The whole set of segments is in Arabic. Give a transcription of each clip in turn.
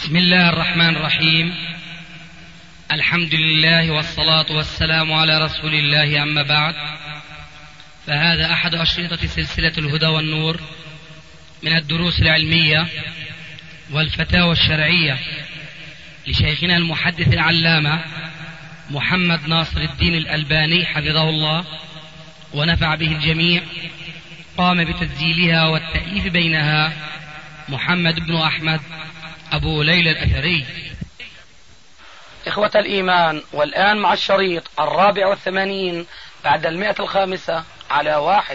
بسم الله الرحمن الرحيم. الحمد لله والصلاة والسلام على رسول الله، أما بعد، فهذا أحد أشرطة سلسلة الهدى والنور من الدروس العلمية والفتاوى الشرعية لشيخنا المحدث العلامة محمد ناصر الدين الألباني حفظه الله ونفع به الجميع. قام بتسجيلها والتأليف بينها محمد بن أحمد أبو ليلى الأثري. إخوة الإيمان، والآن مع الشريط 84 بعد 105 على 1.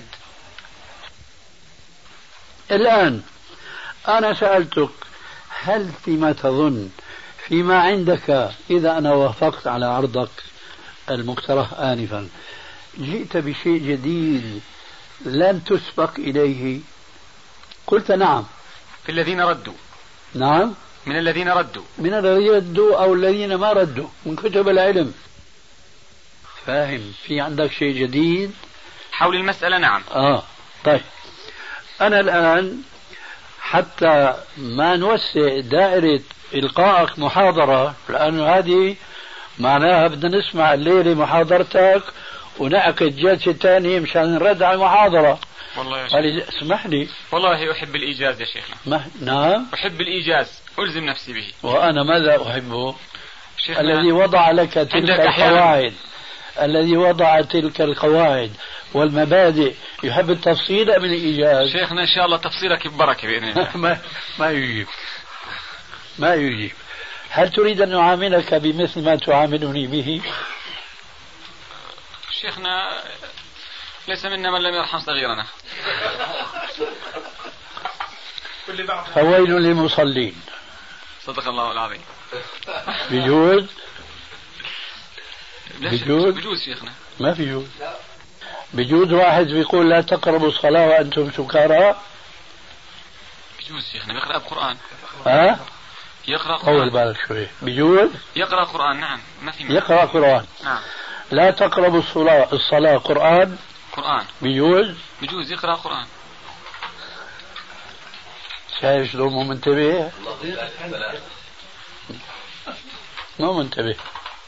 الآن أنا سألتك هل فيما تظن فيما عندك إذا أنا وافقت على عرضك المقترح آنفا جئت بشيء جديد لن تسبق إليه؟ قلت نعم. في الذين ردوا. نعم، من الذين ردوا، من الذين ردوا أو الذين ما ردوا من كتب العلم. فاهم؟ في عندك شيء جديد حول المسألة؟ نعم. طيب، أنا الآن حتى ما نوسع دائرة إلقائك محاضرة، لأنه هذه معناها بدنا نسمع الليلة محاضرتك ونعقد جلسة ثانية مشان نرد على المحاضرة. والله يا شيخ اسمح لي، والله أحب الإيجاز يا شيخنا. نعم، أحب الإيجاز، ألزم نفسي به. وأنا ماذا أحبه؟ شيخنا الذي وضع لك تلك القواعد، الذي وضع تلك القواعد والمبادئ يحب التفصيل أم الإيجاز؟ شيخنا إن شاء الله تفصيلك ببركة بإذن الله. ما يجيب. هل تريد أن نعاملك بمثل ما تعاملني به؟ شيخنا ليس منا من لم يرحم صغيرنا. فويل للمصلين. صدق الله العظيم. بجوز؟ بجوز شيخنا. ما في جوز. بجوز واحد بيقول لا تقربوا الصلاة وأنتم سكارى؟ بجوز شيخنا، بيقرأ القرآن. يقرأ قرآن. طول بالك شوي. بجوز يقرأ قرآن. نعم، ما في معنى. يقرأ قرآن. نعم. لا تقربوا الصلاة قرآن. بجوز يقرأ قرآن. شايف شلون مو منتبه؟ مو منتبه.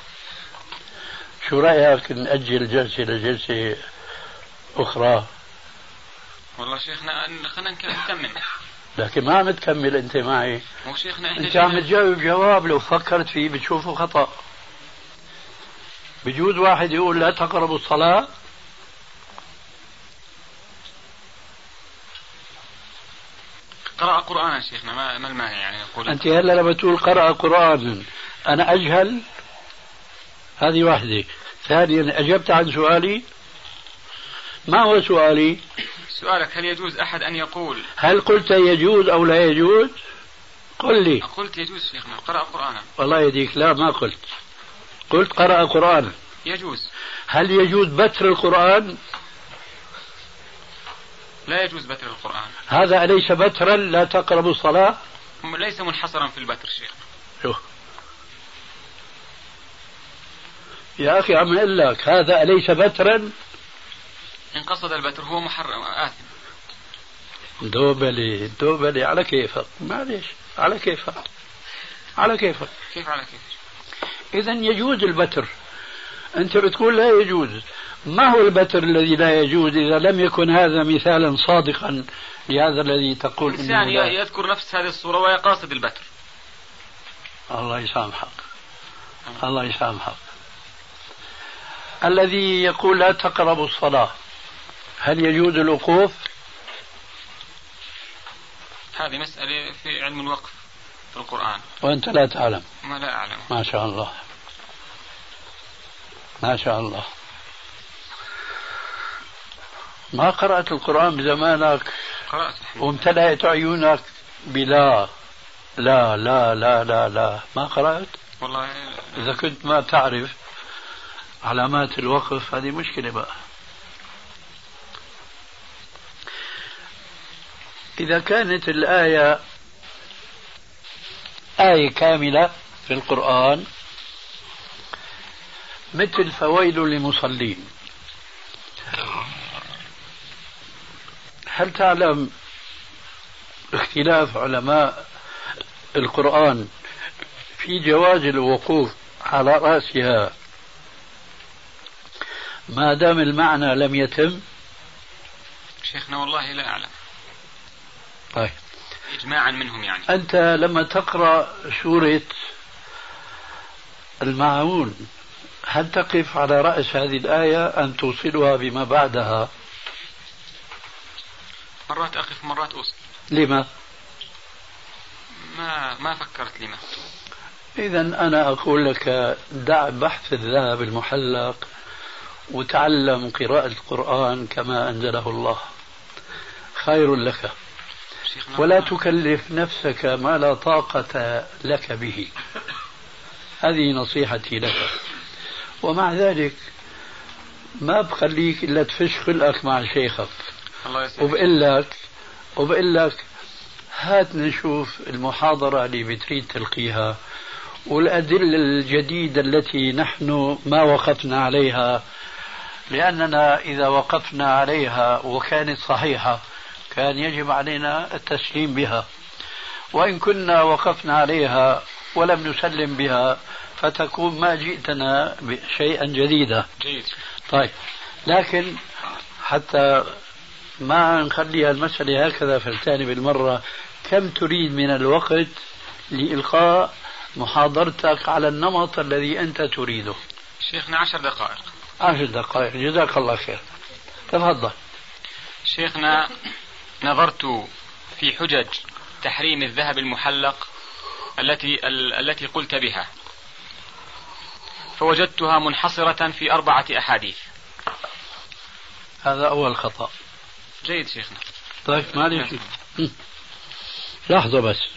شو رأيك نأجل جلسة لجلسة أخرى؟ والله شيخنا خلينا نكمل. لكن ما عم تكمل أنت معي. شيخنا أنت عم تجاوب جواب لو فكرت فيه بتشوفه خطأ. بجوز واحد يقول لا تقربوا الصلاة. قرأ قرآن شيخنا، ما المانع يعني يقول. أنت هلا لما تقول قرأ قرآن أنا أجهل؟ هذه واحدة. ثانيا أجبت عن سؤالي؟ ما هو سؤالي؟ سؤالك هل يجوز أحد أن يقول؟ هل قلت يجوز أو لا يجوز؟ قل لي. قلت يجوز شيخنا، قرأ قرآنا. والله يديك، لا ما قلت قرأ قرآن. يجوز. هل يجوز بتر القرآن؟ لا يجوز بتر القرآن. هذا أليس بترا لا تقربوا الصلاة؟ ليس منحصرا في البتر شيخنا. يا أخي عم أقول لك هذا أليس بترا؟ إن قصد البتر هو محرم آثم. دوبلي على كيفك، معليش، على كيفك. كيف على كيفك؟ إذن يجوز البتر. أنت بتقول لا يجوز. ما هو البتر الذي لا يجوز إذا لم يكن هذا مثالا صادقا لهذا الذي تقول إنسان يذكر نفس هذه الصورة ويقاصد البتر. الله يسامحك. الله يسامحك. الذي يقول لا تقربوا الصلاة، هل يجوز الوقوف؟ هذه مسألة في علم الوقف في القرآن وأنت لا تعلم. ما لا أعلم. ما شاء الله، ما شاء الله. ما قرأت القرآن بزمانك؟ قرأت وامتلأت عيونك بلا لا لا لا لا لا ما قرأت؟ والله إذا كنت ما تعرف علامات الوقف هذه مشكلة بقى. إذا كانت الآية آية كاملة في القرآن مثل فويل للمصلين، هل تعلم اختلاف علماء القرآن في جواز الوقوف على رأسها ما دام المعنى لم يتم؟ شيخنا والله لا أعلم. طيب إجماعا منهم يعني. أنت لما تقرأ سورة الماعون هل تقف على رأس هذه الآية أم توصلها بما بعدها؟ مرات أقف مرات أوصل. لما؟ ما فكرت لما. إذا أنا أقول لك دع بحث الذهب المحلق وتعلم قراءة القرآن كما أنزله الله، خير لك، ولا تكلف نفسك ما لا طاقة لك به. هذه نصيحتي لك. ومع ذلك ما بخليك إلا تفش خلقك مع شيخك وبقول لك هات نشوف المحاضرة اللي بتريد تلقيها والأدلة الجديدة التي نحن ما وقفنا عليها، لأننا إذا وقفنا عليها وكانت صحيحة كان يجب علينا التسليم بها، وإن كنا وقفنا عليها ولم نسلم بها فتكون ما جئتنا بشيئا جديدا. طيب، لكن حتى ما نخليها المسألة هكذا فلتاني بالمرة، كم تريد من الوقت لإلقاء محاضرتك على النمط الذي أنت تريده؟ شيخنا 10 دقائق. 10 دقائق، جزاك الله خير. تفضل. شيخنا نظرت في حجج تحريم الذهب المحلق التي قلت بها، فوجدتها منحصرة في 4 أحاديث. هذا أول خطأ. جيد شيخنا. طيب معلش لحظة بس.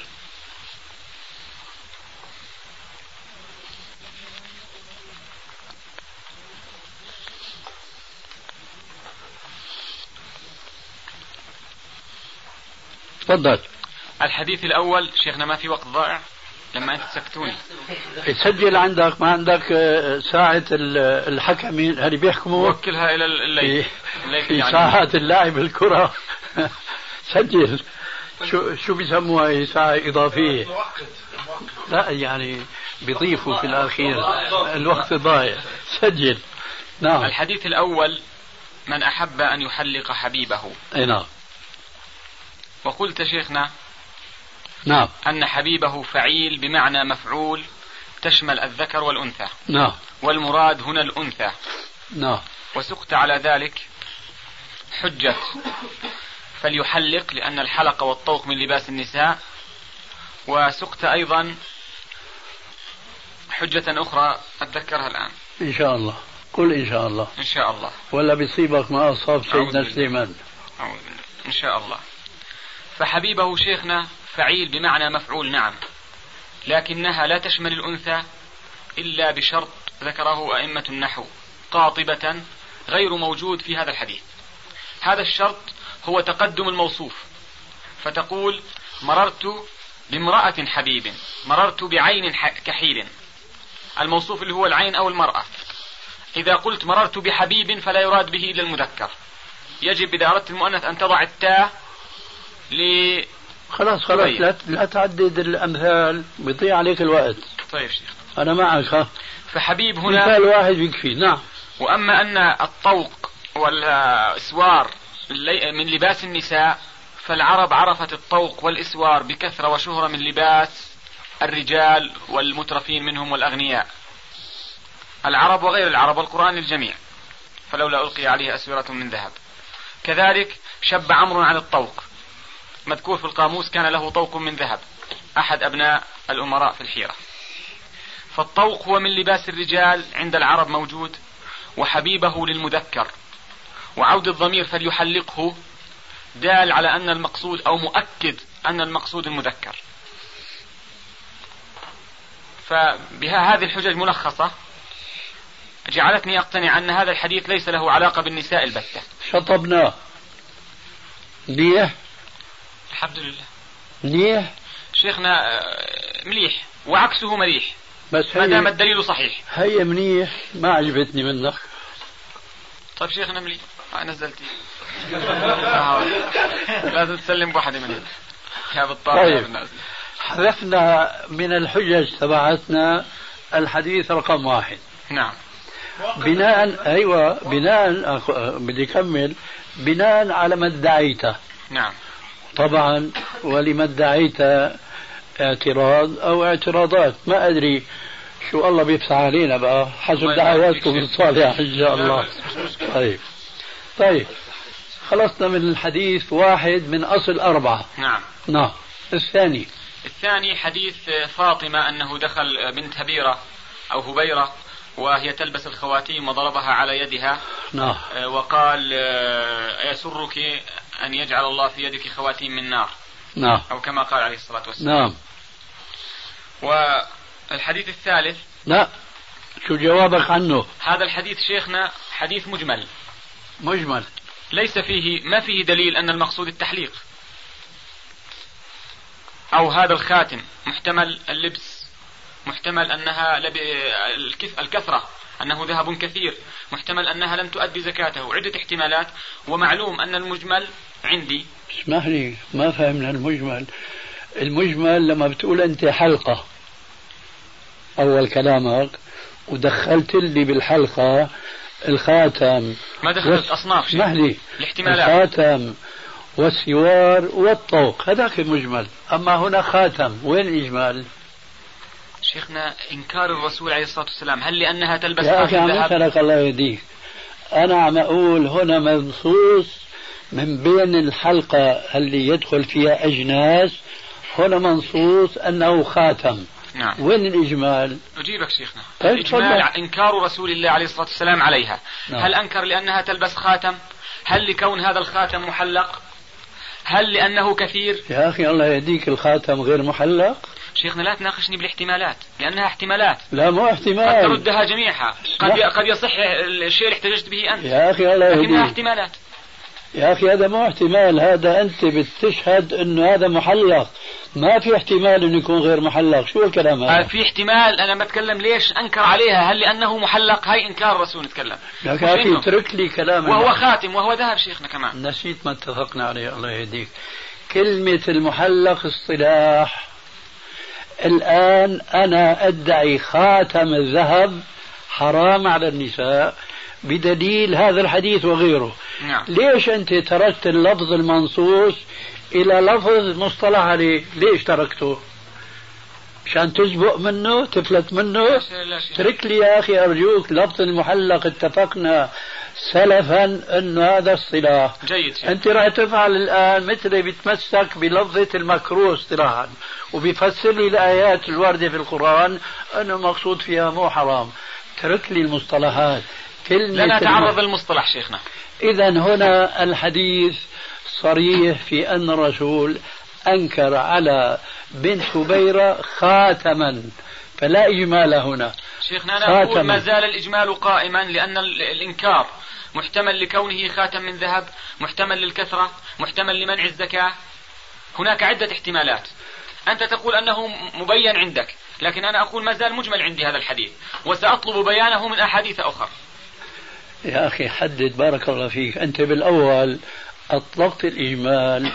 تفضل. الحديث الأول شيخنا ما في وقت ضائع لما أنت سكتوني. سجل عندك، ما عندك ساعة الحكمين اللي بيحكموا وكلها إلى الليل في يعني ساعات اللاعب الكرة. سجل. شو بيسموها هي ساعة إضافية؟ لا يعني بيضيفوا في الأخير الوقت ضايع. سجل. نعم. الحديث الأول من أحب أن يحلق حبيبه. أي نعم. وقلت شيخنا نعم أن حبيبه فعيل بمعنى مفعول تشمل الذكر والأنثى. نعم. والمراد هنا الأنثى. نعم. وسقت على ذلك حجة فليحلق لأن الحلق والطوق من لباس النساء. وسقت أيضا حجة أخرى أتذكرها الآن إن شاء الله. قل إن شاء الله. إن شاء الله. ولا بيصيبك ما أصاب سيدنا سليمان. إن شاء الله. فحبيبه شيخنا فعيل بمعنى مفعول نعم، لكنها لا تشمل الأنثى إلا بشرط ذكره أئمة النحو قاطبة غير موجود في هذا الحديث. هذا الشرط هو تقدم الموصوف، فتقول مررت بامرأة حبيب، مررت بعين كحيل، الموصوف اللي هو العين أو المرأة. إذا قلت مررت بحبيب فلا يراد به إلا المذكر، يجب إذا أردت المؤنث أن تضع التاء خلاص لا تعدد الأمثال بيضيع عليك الوقت. طيب شيخ أنا معك. فحبيب هنا مثال واحد يكفي. نعم. وأما أن الطوق والإسوار من لباس النساء فالعرب عرفت الطوق والإسوار بكثرة وشهرة من لباس الرجال والمترفين منهم والأغنياء، العرب وغير العرب والقرآن للجميع، فلولا ألقي عليه أسورة من ذهب. كذلك شب عمرو عن الطوق، مذكور في القاموس كان له طوق من ذهب، أحد أبناء الأمراء في الحيرة. فالطوق هو من لباس الرجال عند العرب موجود، وحبيبه للمذكر، وعود الضمير فليحلقه دال على أن المقصود أو مؤكد أن المقصود المذكر. فبها هذه الحجج ملخصة جعلتني أقتنع أن هذا الحديث ليس له علاقة بالنساء البتة. شطبناه. منيح. الحمد لله. منيح. شيخنا مليح وعكسه مليح، بس ما دام الدليل صحيح. هي منيح ما عجبتني منك. طيب شيخنا مليح نزلتي. لازم تسلم بواحدة منهم يا بالطبع. طيب حذفنا من الحجج تبعتنا الحديث رقم 1. نعم. بدي أكمل. بناء على ما ادعيته. نعم. طبعا ولما ادعيت اعتراض أو اعتراضات، ما أدري شو الله بيفتح علينا بقى حسب دعواتكم الصالحة إن شاء الله. طيب خلصنا من الحديث 1 من أصل 4. نعم. الثاني حديث فاطمة أنه دخل بنت هبيرة أو هبيرة وهي تلبس الخواتيم وضربها على يدها. نعم. وقال يسرك أن يجعل الله في يدك خواتيم من نار. نعم. أو كما قال عليه الصلاة والسلام. نعم. والحديث الثالث. لا، شو جوابك عنه؟ هذا الحديث شيخنا حديث مجمل ليس فيه ما فيه دليل أن المقصود التحليق أو هذا الخاتم، محتمل اللبس، محتمل أنها الكثرة، أنه ذهب كثير، محتمل أنها لم تؤدي زكاته، عدة احتمالات. ومعلوم أن المجمل عندي. اسمح لي، ما فهمنا المجمل لما بتقول أنت حلقة أول كلامك ودخلت لي بالحلقة الخاتم، ما دخلت أصناف. اسمح لي، الاحتمالات الخاتم والسوار والطوق هذاك مجمل، أما هنا خاتم، وين الإجمال؟ شيخنا إنكار الرسول عليه الصلاة والسلام، هل لأنها تلبس يا أخي عم يسألك الله يهديك، أنا عم أقول هنا منصوص من بين الحلقة اللي يدخل فيها أجناس، هنا منصوص أنه خاتم. نعم. وين الإجمال؟ أجيبك شيخنا. طيب الإجمال إنكار رسول الله عليه الصلاة والسلام عليها. نعم. هل أنكر لأنها تلبس خاتم؟ هل لكون هذا الخاتم محلق؟ هل لأنه كثير؟ يا أخي الله يهديك، الخاتم غير محلق. شيخنا لا تناقشني بالاحتمالات، لأنها احتمالات. لا مو احتمال، قد تردها جميعها، قد يصح الشيء اللي احتججت به أنت. يا أخي الله يهديك، لكنها احتمالات. يا أخي هذا مو احتمال، هذا أنت بتشهد أنه هذا محلق، ما في احتمال أنه يكون غير محلق. شو الكلام هذا؟ في احتمال. أنا بتكلم ليش أنكر عليها، هل لأنه محلق؟ هاي إنكار الرسول نتكلم. يا أخي اترك لي كلام. وهو خاتم وهو ذهب شيخنا كمان. نسيت ما اتفقنا عليه الله يهديك. كلمة المحلق اصطلاح. الآن أنا أدعي خاتم الذهب حرام على النساء بدليل هذا الحديث وغيره. نعم. ليش أنت تركت اللفظ المنصوص إلى لفظ مصطلح عليه؟ ليش تركته؟ عشان تسبق منه، تفلت منه؟ ترك لي يا أخي أرجوك لفظ المحلق. اتفقنا سلفا أنه هذا اصطلاح جيد. أنت راح تفعل الآن مثل بيتمسك بلفظة المكروه اصطلاحا وبيفسر لي الآيات الواردة في القرآن أنه المقصود فيها مو حرام. ترك لي المصطلحات. لا نتعرض للمصطلح شيخنا. إذا هنا الحديث صريح في أن الرسول أنكر على بنت هبيرة خاتما، فلا إجمال هنا. شيخنا أنا أقول ما زال الإجمال قائما، لأن الإنكار محتمل لكونه خاتم من ذهب، محتمل للكثرة، محتمل لمنع الزكاة. هناك عدة احتمالات. أنت تقول أنه مبين عندك، لكن أنا أقول ما زال مجمل عندي هذا الحديث، وسأطلب بيانه من أحاديث أخرى. يا أخي حدد بارك الله فيك. أنت بالأول أطلقت الإجمال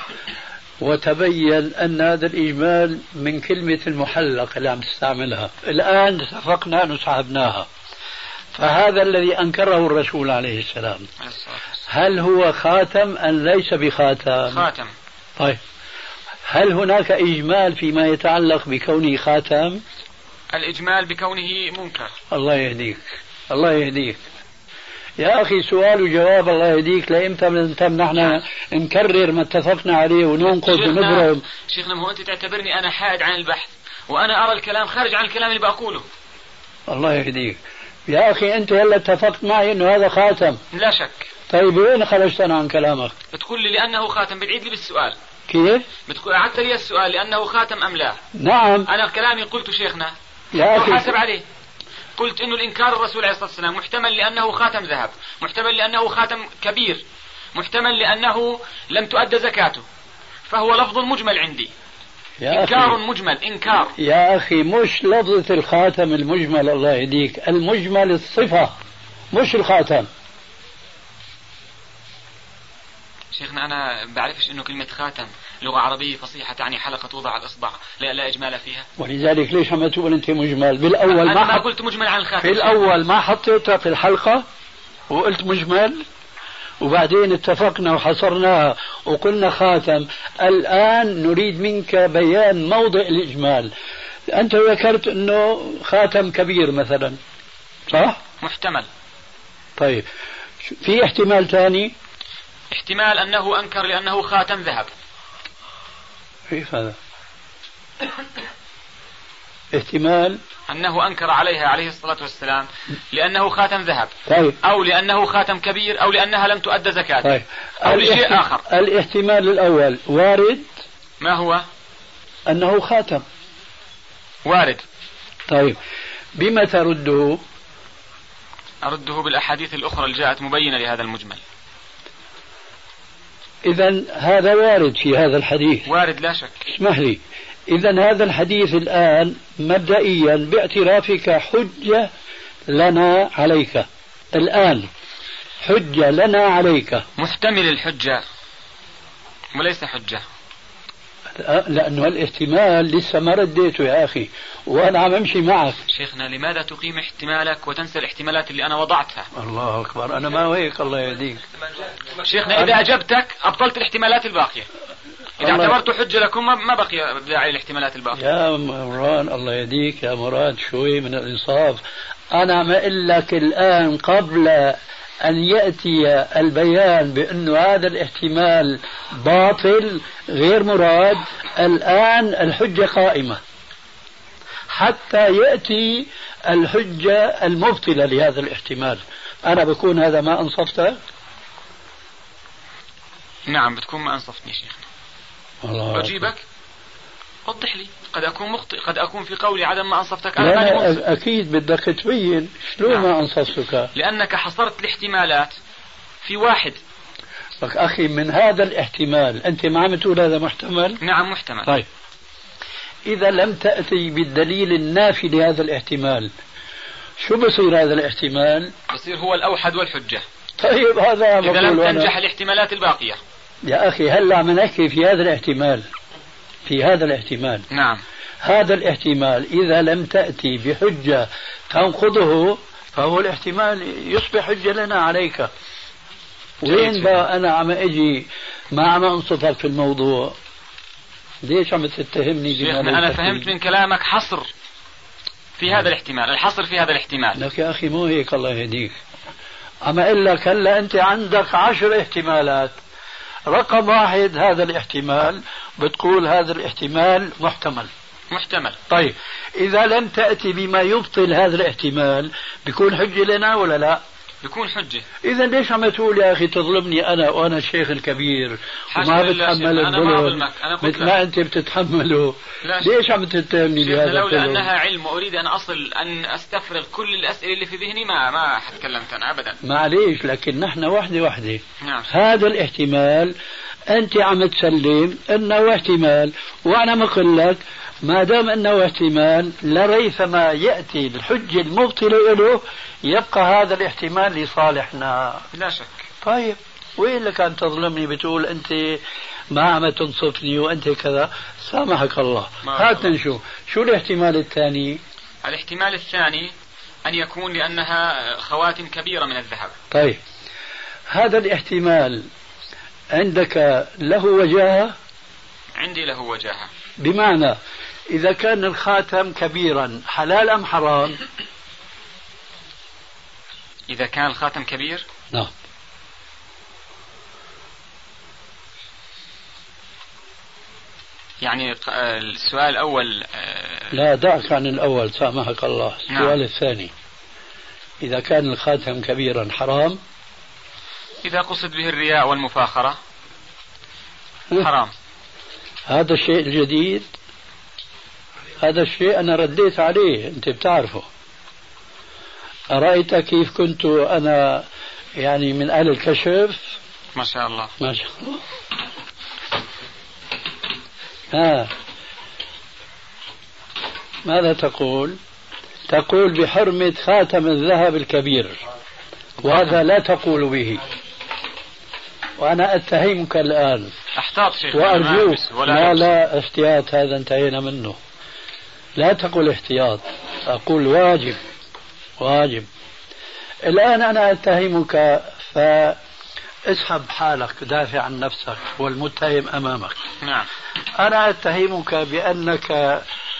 وتبين أن هذا الإجمال من كلمة المحلق اللي عم تستعملها. الآن اتفقنا نسحبناها. فهذا الذي أنكره الرسول عليه السلام هل هو خاتم أم ليس بخاتم؟ خاتم. طيب هل هناك إجمال فيما يتعلق بكونه خاتم؟ الإجمال بكونه منكر. الله يهديك، الله يهديك يا أخي. سؤال وجواب الله يهديك. لإمتى نحن نكرر ما اتفقنا عليه وننقض ونضرب؟ شيخنا هو أنت تعتبرني أنا حائد عن البحث وأنا أرى الكلام خارج عن الكلام اللي بقوله. الله يهديك يا أخي. أنت هلا اتفقت معي أنه هذا خاتم. لا شك. طيب وين خرجت أنا عن كلامك؟ بتقول لي لأنه خاتم، بتعيد لي بالسؤال. كيف؟ بتقول أعدت لي السؤال لأنه خاتم أم لا؟ نعم. أنا كلامي قلت شيخنا يا أخي حاسب عليه. قلت إنه الإنكار الرسول عليه الصلاة والسلام محتمل لأنه خاتم ذهب، محتمل لأنه خاتم كبير، محتمل لأنه لم تؤد زكاته، فهو لفظ مجمل عندي. إنكار مجمل. إنكار يا أخي مش لفظة الخاتم المجمل الله يهديك، المجمل الصفة مش الخاتم. شيخنا أنا بعرفش إنه كلمة خاتم لغة عربية فصيحة تعني حلقة توضع على الإصبع، لا إجمال فيها. ولذلك ليش عم تقول أنت مجمل بالأول؟ أنا ما قلت مجمل عن الخاتم. في الأول ما حطيتها في الحلقة وقلت مجمل، وبعدين اتفقنا وحصرناها وقلنا خاتم. الآن نريد منك بيان موضع الإجمال. أنت ذكرت أنه خاتم كبير مثلا، صح؟ محتمل. طيب في احتمال ثاني؟ احتمال أنه أنكر لأنه خاتم ذهب. كيف هذا؟ احتمال أنه أنكر عليها عليه الصلاة والسلام لأنه خاتم ذهب. طيب. أو لأنه خاتم كبير، أو لأنها لم تؤدى زكاة. طيب. أو لشيء آخر. الاحتمال الأول وارد. ما هو؟ أنه خاتم. وارد. طيب بما ترده؟ أرده بالأحاديث الأخرى اللي جاءت مبينة لهذا المجمل. إذا هذا وارد في هذا الحديث. وارد لا شك. اسمح لي، إذا هذا الحديث الآن مبدئيا باعترافك حجة لنا عليك، الآن حجة لنا عليك. محتمل الحجة وليس حجة، لأنه الاحتمال لسه ما رديته يا أخي، وأنا عم أمشي معك. شيخنا لماذا تقيم احتمالك وتنسى الاحتمالات اللي أنا وضعتها؟ الله أكبر، أنا ما هيك الله يهديك. شيخنا إذا أجبتك أبطلت الاحتمالات الباقية. إذا اعتبرته حجة لكم ما بقي داعي الاحتمالات الباقية. يا مران الله يهديك يا مراد، شوي من الإنصاف. أنا عم أقول لك الآن قبل أن يأتي البيان بأن هذا الاحتمال باطل غير مراد، الآن الحجة قائمة حتى يأتي الحجة المبطلة لهذا الاحتمال. أنا بكون هذا ما أنصفتك؟ نعم بتكون ما أنصفتني شيخنا. الله أجيبك؟ وضح لي، قد أكون مخطئ، قد أكون في قولي عدم ما أنصفتك. أنا لا أكيد بدك تبين شلون نعم. ما أنصفتك؟ لأنك حصرت الاحتمالات في واحد. لك أخي من هذا الاحتمال أنت ما عم تقول هذا محتمل؟ نعم محتمل. طيب إذا لم تأتي بالدليل النافي لهذا الاحتمال شو بصير هذا الاحتمال؟ بصير هو الأوحد والحجة. طيب هذا إذا لم تنجح الاحتمالات الباقية. يا أخي هلا عم نحكي في هذا الاحتمال، في هذا الاحتمال. نعم. هذا الاحتمال إذا لم تأتي بحجة تنقضه فهو الاحتمال يصبح حجة لنا عليك. وين بقى أنا عم أجي ما عم أنصفك في الموضوع؟ ليش عم تتهمني بما أنا فهمت من كلامك حصر في هذا الاحتمال، الحصر في هذا الاحتمال. لك يا أخي مو هيك الله يهديك. عم أقول لك هلا أنت عندك 10 احتمالات، رقم 1 هذا الاحتمال، بتقول هذا الاحتمال محتمل. طيب إذا لم تأتي بما يبطل هذا الاحتمال بيكون حجة لنا ولا لا؟ بيكون حجة. إذا ليش عم تقول يا أخي تظلمني أنا وأنا الشيخ الكبير وما بتحمل الظلم مثل ما أنت بتتحمله؟ ليش عم تتهمني بهذا؟ لولا أنها علم وأريد أن أستفرغ كل الأسئلة اللي في ذهني ما تكلمت أنا أبدا. معليش، لكن نحن وحدة. نعم. هذا الاحتمال أنت عم تسلم أنه احتمال، وأنا مقول لك ما دام أنه احتمال لريثما يأتي الحجة المبطلة له يبقى هذا الاحتمال لصالحنا. لا شك. طيب وين لك أن تظلمني بتقول أنت ما عم تنصفني وأنت كذا؟ سامحك الله. هات نشوف شو الاحتمال الثاني. الاحتمال الثاني أن يكون لأنها خواتم كبيرة من الذهب. طيب هذا الاحتمال عندك له وجاهة؟ عندي له وجاهة. بمعنى إذا كان الخاتم كبيرا حلال أم حرام؟ إذا كان الخاتم كبير؟ نعم. يعني السؤال الأول لا دعك عن الأول سامحك الله. السؤال الثاني إذا كان الخاتم كبيرا حرام؟ إذا قصد به الرياء والمفاخرة حرام. هذا الشيء الجديد، هذا الشيء أنا رديت عليه أنت بتعرفه. أرأيت كيف كنت أنا يعني من أهل الكشف؟ ما شاء الله. ما شاء الله. ماذا تقول؟ تقول بحرمة خاتم الذهب الكبير، وهذا لا تقول به. وأنا أتهمك الآن احتاط شيخ وأرجوك لا احتياط، هذا انتهينا منه. لا تقول احتياط، أقول واجب. الآن أنا أتهمك فاسحب حالك، دافع عن نفسك والمتهم أمامك. نعم. أنا أتهمك بأنك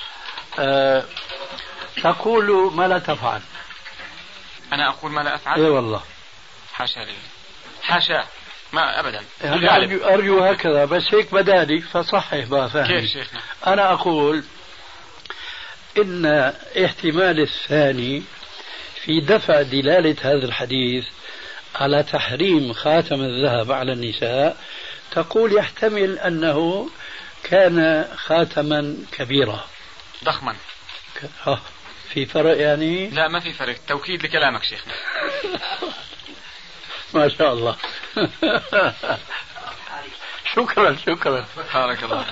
تقول ما لا تفعل. أنا أقول ما لا أفعل؟ إيه والله. حاشا لي، حاشا، ما أبدا. يعني أرجو هكذا، بس هيك بدالي فصحح بقى فهمي. كيف شيخنا؟ أنا أقول إن احتمال الثاني في دفع دلالة هذا الحديث على تحريم خاتم الذهب على النساء، تقول يحتمل أنه كان خاتما كبيرا ضخما. في فرق يعني؟ لا ما في فرق، توكيد لكلامك شيخنا. ما شاء الله. شكرا بارك الله.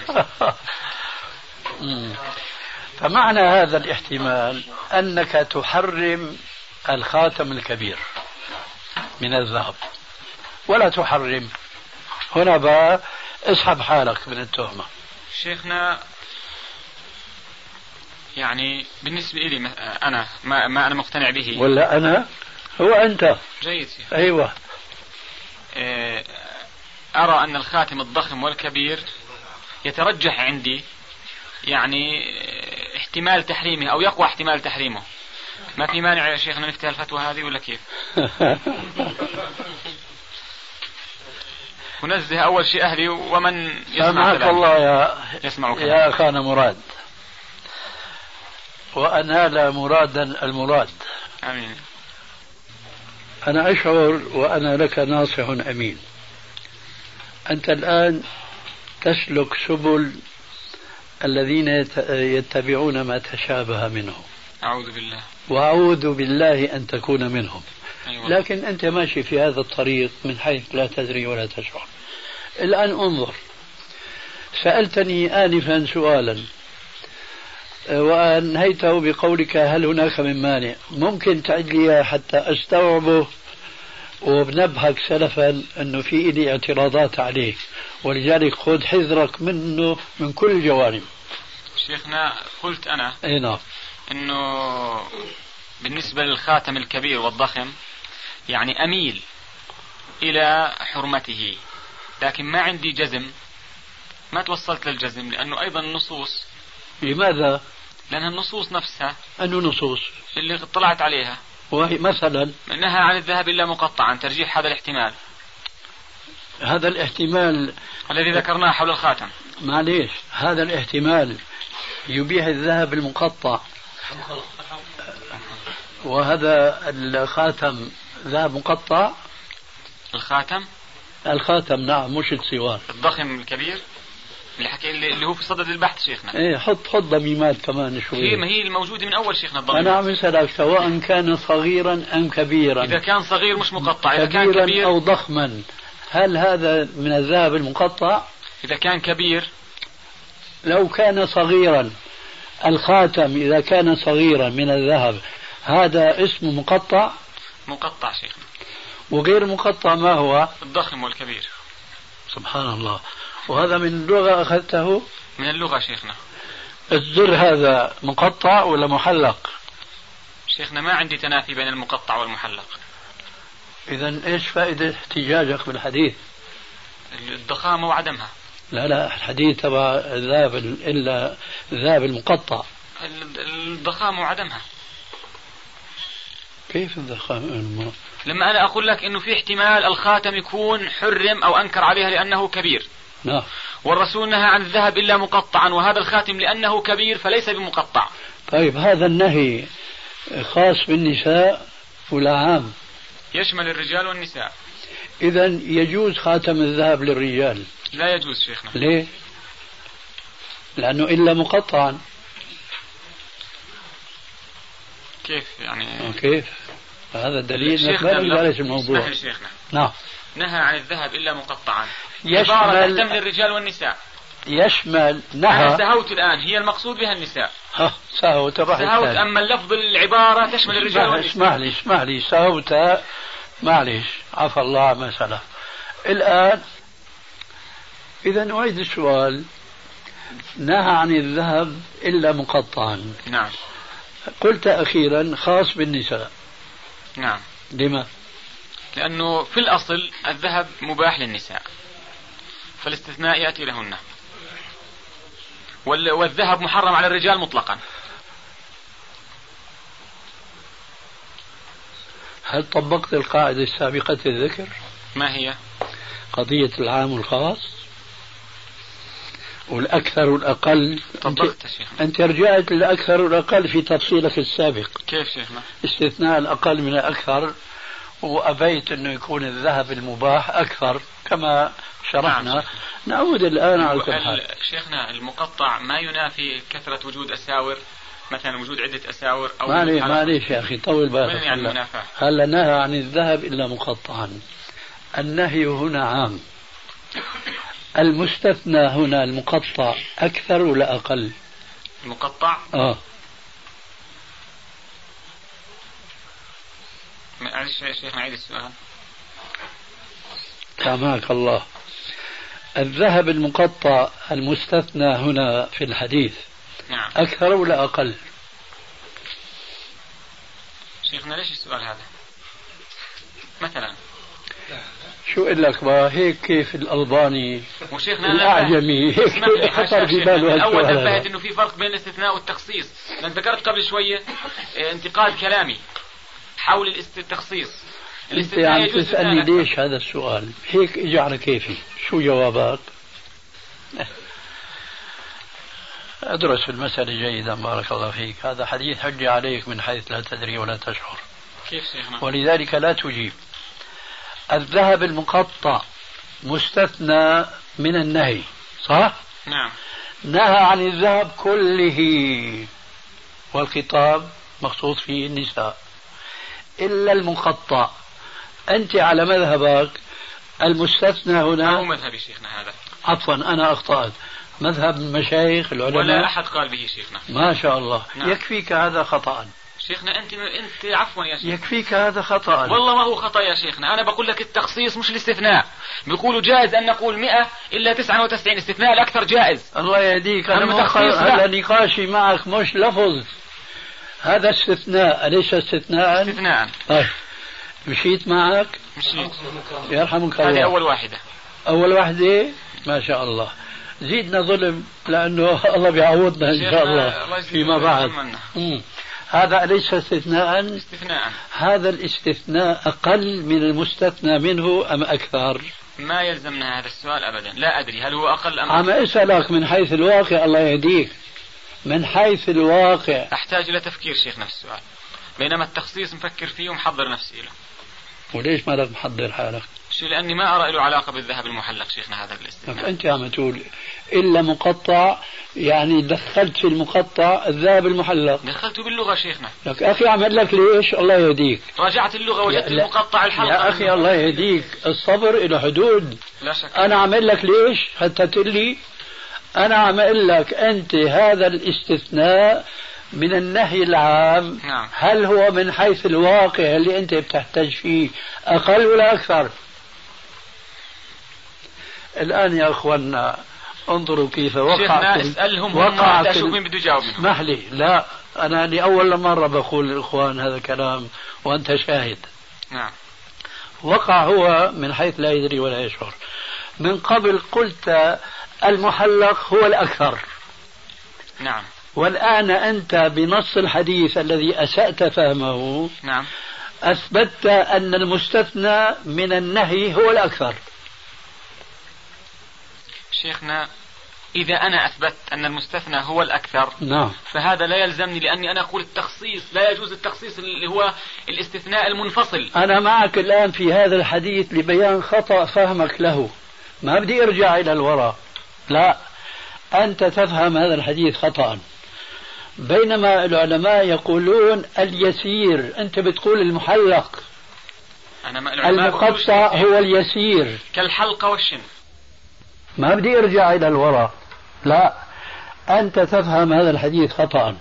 فمعنى هذا الاحتمال أنك تحرم الخاتم الكبير من الذهب ولا تحرم. هنا بقى اسحب حالك من التهمة. شيخنا يعني بالنسبة لي أنا ما أنا مقتنع به. ولا أنا؟ هو أنت. جيد شيخ. أيوة. أرى أن الخاتم الضخم والكبير يترجح عندي يعني احتمال تحريمه أو يقوى احتمال تحريمه. ما في مانع يا شيخنا نفتح الفتوى هذه ولا كيف؟ ونزه أول شيء أهلي ومن يسمع كلامي. الله يسمع كلامي. يا أخانا مراد، وأنال مرادا المراد. آمين. أنا أشعر وأنا لك ناصح أمين. أنت الآن تسلك سبل الذين يتبعون ما تشابه منه. أعوذ بالله. وأعوذ بالله أن تكون منهم. أيوة. لكن أنت ماشي في هذا الطريق من حيث لا تدري ولا تشعر. الآن انظر، سألتني آنفا سؤالا وأنهيته بقولك هل هناك من مانع. ممكن تعد لي حتى أستوعبه وبنبهك سلفا أنه في إلي اعتراضات عليه، ولذلك خذ حذرك منه من كل الجوانب. شيخنا قلت أنا نعم أنه بالنسبة للخاتم الكبير والضخم يعني أميل إلى حرمته، لكن ما عندي جزم، ما توصلت للجزم لأنه أيضا النصوص. لماذا؟ لأنها النصوص نفسها. أنه نصوص اللي اطلعت عليها وهي مثلا إنها عن الذهب إلا مقطعا، ترجيح هذا الاحتمال. هذا الاحتمال الذي ذكرناه حول الخاتم. معليش، هذا الاحتمال يبيح الذهب المقطع، وهذا الخاتم ذهب مقطع. الخاتم نعم، مش السوار الضخم الكبير اللي هو في صدد البحث شيخنا. ايه حط ضميمات كمان شوي. ما هي الموجودة من أول شيخنا الضميمات. أنا عم أسألك سواء كان صغيرا أم كبيرا. إذا كان صغير مش مقطع، إذا كان كبير أو ضخما، هل هذا من الذهب المقطع؟ إذا كان كبير. لو كان صغيرا، الخاتم إذا كان صغيرا من الذهب هذا اسمه مقطع؟ مقطع شيخنا. وغير مقطع ما هو؟ الضخم والكبير. سبحان الله. وهذا من اللغة أخذته؟ من اللغة شيخنا. الزر هذا مقطع ولا محلق؟ شيخنا ما عندي تنافي بين المقطع والمحلق. إذن إيش فائدة احتجاجك بالحديث؟ الضخامة وعدمها. لا الحديث تبع الذهب إلا الذهب المقطع. الضخامة وعدمها. كيف الضخامة؟ لما أنا أقول لك إنه في احتمال الخاتم يكون حرم أو أنكر عليها لأنه كبير. نعم. والرسول نهى عن الذهب إلا مقطعا، وهذا الخاتم لأنه كبير فليس بمقطع. طيب هذا النهي خاص بالنساء ولا عام؟ يشمل الرجال والنساء. إذن يجوز خاتم الذهب للرجال؟ لا يجوز شيخنا. ليه؟ لأنه إلا مقطعا. كيف يعني؟ كيف؟ هذا الدليل انك ما تجالس الموضوع. شيخنا. نعم. نهى عن الذهب إلا مقطعا. يشمل تحتمل الرجال والنساء. يشمل نهى. أنا سهوت الآن، هي المقصود بها النساء. سهوت. أما اللفظ العبارة تشمل الرجال والنساء. اسمح لي سهوت. معلش عفى الله عما سلف. الآن إذا نعيد السؤال. نهى عن الذهب إلا مقطعا. نعم. قلت أخيرا خاص بالنساء. نعم. لما؟ لأنه في الأصل الذهب مباح للنساء، فالاستثناء يأتي لهن، والذهب محرم على الرجال مطلقا. هل طبقت القاعدة السابقة الذكر؟ ما هي؟ قضية العام والخاص والأكثر والأقل. طبقت شيخ. أنت رجعت للأكثر والأقل في تفصيلك السابق. كيف شيخنا؟ استثناء الأقل من الأكثر، وأبيت أنه يكون الذهب المباح أكثر كما شرحنا. نعم. نعود الآن على كل حال. شيخنا المقطع ما ينافي كثرة وجود أساور، مثلا وجود عدة أساور أو معليش يا أخي طول بالك. يعني هلا نهى عن الذهب إلا مقطعا. النهي هنا عام. المستثنى هنا المقطع أكثر ولا أقل؟ المقطع معلش يا شيخ نعيد السؤال. سامحك الله. الذهب المقطع المستثنى هنا في الحديث نعم. أكثر ولا أقل؟ شيخنا ليش السؤال هذا؟ مثلا شو اقول لك بقى هيك كيف الألباني وشيخنا الأعجمي هيك خطر في باله. الأول نبهت إنه في فرق بين الاستثناء والتخصيص، لأن ذكرت قبل شوية انتقاد كلامي حول التخصيص. أنت عم تسألني ليش هذا السؤال؟ هيك إجا على كيفي. شو جوابك؟ أدرس المسألة جيدا بارك الله فيك. هذا حديث حجة عليك من حيث لا تدري ولا تشعر. كيف شيخنا؟ ولذلك لا تجيب. الذهب المقطع مستثنى من النهي صح؟ نعم. نهى عن الذهب كله، والخطاب مخصوص فيه النساء إلا المقطع. أنت على مذهبك المستثنى هنا. ما هو مذهبي شيخنا هذا. عفوا أنا أخطأت. مذهب المشايخ العلماء ولا أحد قال به شيخنا. ما شاء الله. نعم. يكفيك هذا خطأ شيخنا. أنت عفوا يا شيخ. يكفيك هذا خطأ. والله ما هو خطأ يا شيخنا. أنا بقول لك التخصيص مش الاستثناء. بيقولوا جائز أن نقول 100 إلا 99. استثناء الأكثر جائز. الله يهديك. أنا هذا نقاشي معك مش لفظ. هذا استثناء أليس استثناء؟ استثناء. مشيت معك؟ مشيت. يرحمك الله. هذه أول واحدة. أول واحدة ما شاء الله. زيدنا ظلم لأنه الله بيعوضنا إن شاء الله فيما بعد. هذا أليس استثناء؟ استثناء. هذا الاستثناء أقل من المستثنى منه أم أكثر؟ ما يلزمنا هذا السؤال أبدا. لا أدري هل هو أقل أم عم أسألك من حيث الواقع. الله يهديك. من حيث الواقع أحتاج إلى تفكير شيخنا في السؤال، بينما التخصيص مفكر فيه ومحضر نفسي له. وليش ما لك محضر حالك؟ لأني ما أرى له علاقة بالذهب المحلق شيخنا هذا الاستثناء. أنت عم تقول إلا مقطع، يعني دخلت في المقطع الذهب المحلق. دخلته باللغة شيخنا. لك أخي أعمل لك ليش؟ الله يهديك. راجعت اللغة وجدت المقطع الحلقة. يا أخي الله يهديك. الصبر له حدود. لا شك. أنا أعمل لك ليش حتى تقول لي؟ أنا عم أقول لك أنت هذا الاستثناء من النهي العام. نعم. هل هو من حيث الواقع اللي أنت بتحتاج فيه أقل ولا أكثر؟ الآن يا أخوانا انظروا كيف وقع. اسألهم وقع أشوف مين بده يجاوب منهم. اسمح لي. لا أنا لأول مرة بقول للإخوان هذا الكلام وأنت شاهد. نعم. وقع هو من حيث لا يدري ولا يشعر. من قبل قلت المحلق هو الأكثر. نعم. والآن أنت بنص الحديث الذي أسأت فهمه. نعم. أثبتت أن المستثنى من النهي هو الأكثر. شيخنا إذا أنا أثبت أن المستثنى هو الأكثر. نعم. فهذا لا يلزمني، لأني أنا أقول التخصيص لا يجوز. التخصيص اللي هو الاستثناء المنفصل. أنا معك الآن في هذا الحديث لبيان خطأ فهمك له. ما بدي أرجع إلى الوراء. لا، أنت تفهم هذا الحديث خطأ. بينما العلماء يقولون اليسير، أنت بتقول المحلق. المقطع هو اليسير كالحلقة والشنف. ما بدي أرجع إلى الوراء. لا، أنت تفهم هذا الحديث خطأ.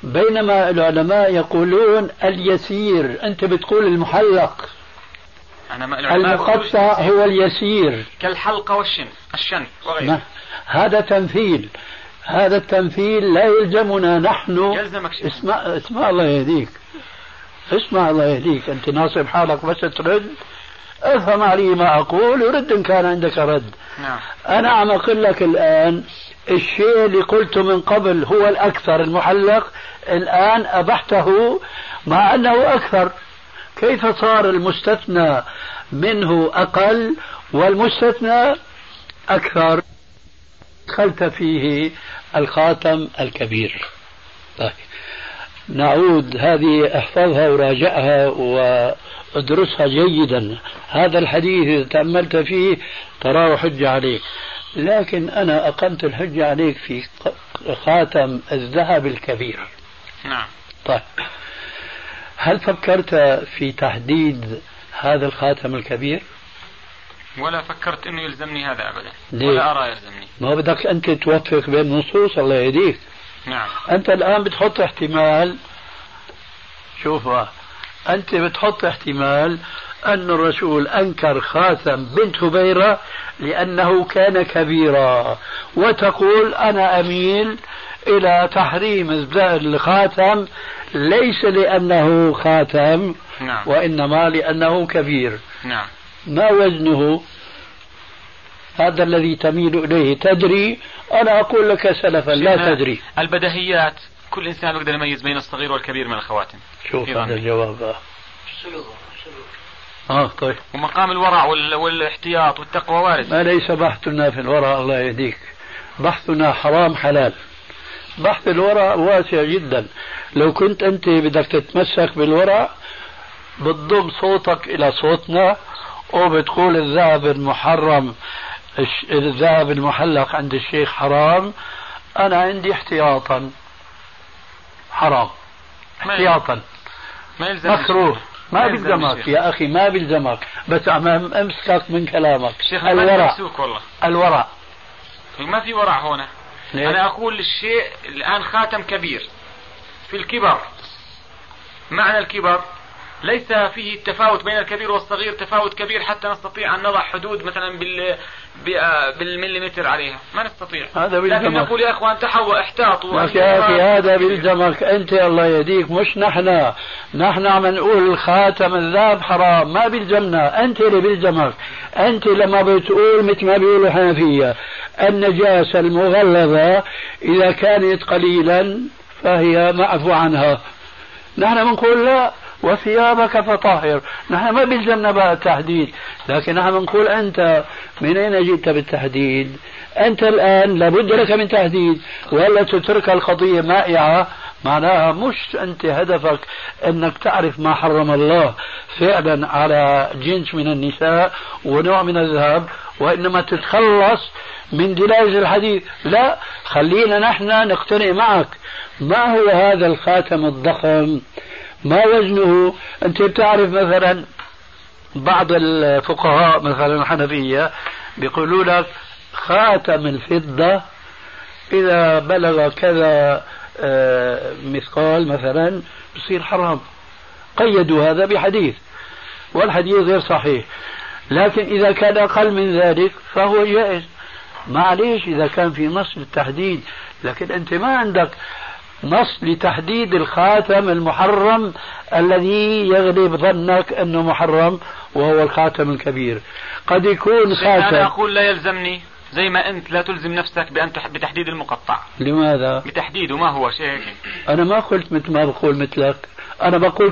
بينما العلماء يقولون اليسير، أنت بتقول المحلق. المقطع هو اليسير كالحلقة الشنف وغيره. هذا تمثيل. هذا التمثيل لا يلزمنا نحن. يلزمك اسمع الله يهديك. اسمع الله يهديك. أنت ناصب حالك بس ترد. افهم علي ما أقول ورد إن كان عندك رد. نعم. أنا عم أقول لك الآن الشيء اللي قلته من قبل هو الأكثر المحلق، الآن أبحته مع أنه أكثر. كيف صار المستثنى منه أقل والمستثنى أكثر؟ دخلت فيه الخاتم الكبير. طيب نعود، هذه احفظها وراجعها وادرسها جيدا. هذا الحديث إذا تأملت فيه تراه حجة عليك، لكن أنا أقمت الحجة عليك في خاتم الذهب الكبير. نعم. طيب هل فكرت في تحديد هذا الخاتم الكبير؟ ولا فكرت انه يلزمني هذا ابدا. ليه؟ ولا ارى يلزمني. ما بدك انت توفق بين النصوص، الله يهديك. نعم. انت الان بتحط احتمال. شوف انت بتحط احتمال ان الرسول انكر خاتم بنت هبيرة لانه كان كبيرا، وتقول انا اميل الى تحريم الخاتم ليس لانه خاتم. نعم. وانما لانه كبير. نعم. ما وزنه؟ هذا الذي تميل إليه تدري. أنا أقول لك سلفا لا تدري. البديهيات كل إنسان يقدر يميز بين الصغير والكبير من الخواتم. شوف هذا الجواب. طيب. ومقام الورع والاحتياط والتقوى وارد. ما ليس بحثنا في الورع الله يهديك. بحثنا حرام حلال. بحث الورع واسع جدا. لو كنت أنت بدك تتمسك بالورع بتضم صوتك إلى صوتنا وبتقول الذهب المحرم، الذهب المحلق عند الشيخ حرام. أنا عندي احتياطا حرام، احتياطا مكروه. ما بيلزمك يا أخي، ما بيلزمك، بس أمسكك من كلامك. الورع. الورع ما في ورع هنا. أنا أقول الشيء الآن خاتم كبير في الكبر. معنى الكبر ليس فيه التفاوت بين الكبير والصغير تفاوت كبير حتى نستطيع أن نضع حدود مثلا بالمليمتر عليها. ما نستطيع. لكن نقول يا أخوان تحوى احتاطوا. يا أخي هذا بيلزمك أنت الله يهديك، مش نحن عم نقول خاتم الذهب حرام. ما بيلزمنا، أنت اللي بيلزمك. أنت لما بتقول مثل ما بيقولوا الحنفية النجاسة المغلظة إذا كانت قليلا فهي معفو عنها، نحن بنقول لا وثيابك فطاهر. نحن ما بيلزمنا بقى التحديد، لكن نحن بنقول أنت من أين جئت بالتحديد؟ أنت الآن لابد لك من تحديد، ولا تترك القضية مائعة. معناها مش أنت هدفك أنك تعرف ما حرم الله فعلا على جنس من النساء ونوع من الذهب، وإنما تتخلص من دلائل الحديث. لا، خلينا نحن نقتنع معك. ما هو هذا الخاتم الضخم؟ ما وزنه؟ أنت بتعرف مثلا بعض الفقهاء مثلا الحنفية بيقولوا لك خاتم الفضة إذا بلغ كذا مثقال مثلا بصير حرام. قيدوا هذا بحديث، والحديث غير صحيح. لكن إذا كان أقل من ذلك فهو جائز. معليش إذا كان في نص للتحديد، لكن أنت ما عندك نص لتحديد الخاتم المحرم الذي يغلب ظنك أنه محرم وهو الخاتم الكبير. قد يكون خاتم. أنا أقول لا يلزمني زي ما أنت لا تلزم نفسك بتحديد المقطع. لماذا؟ بتحديده ما هو شيء. أنا ما قلت مثل ما بقول مثلك. أنا بقول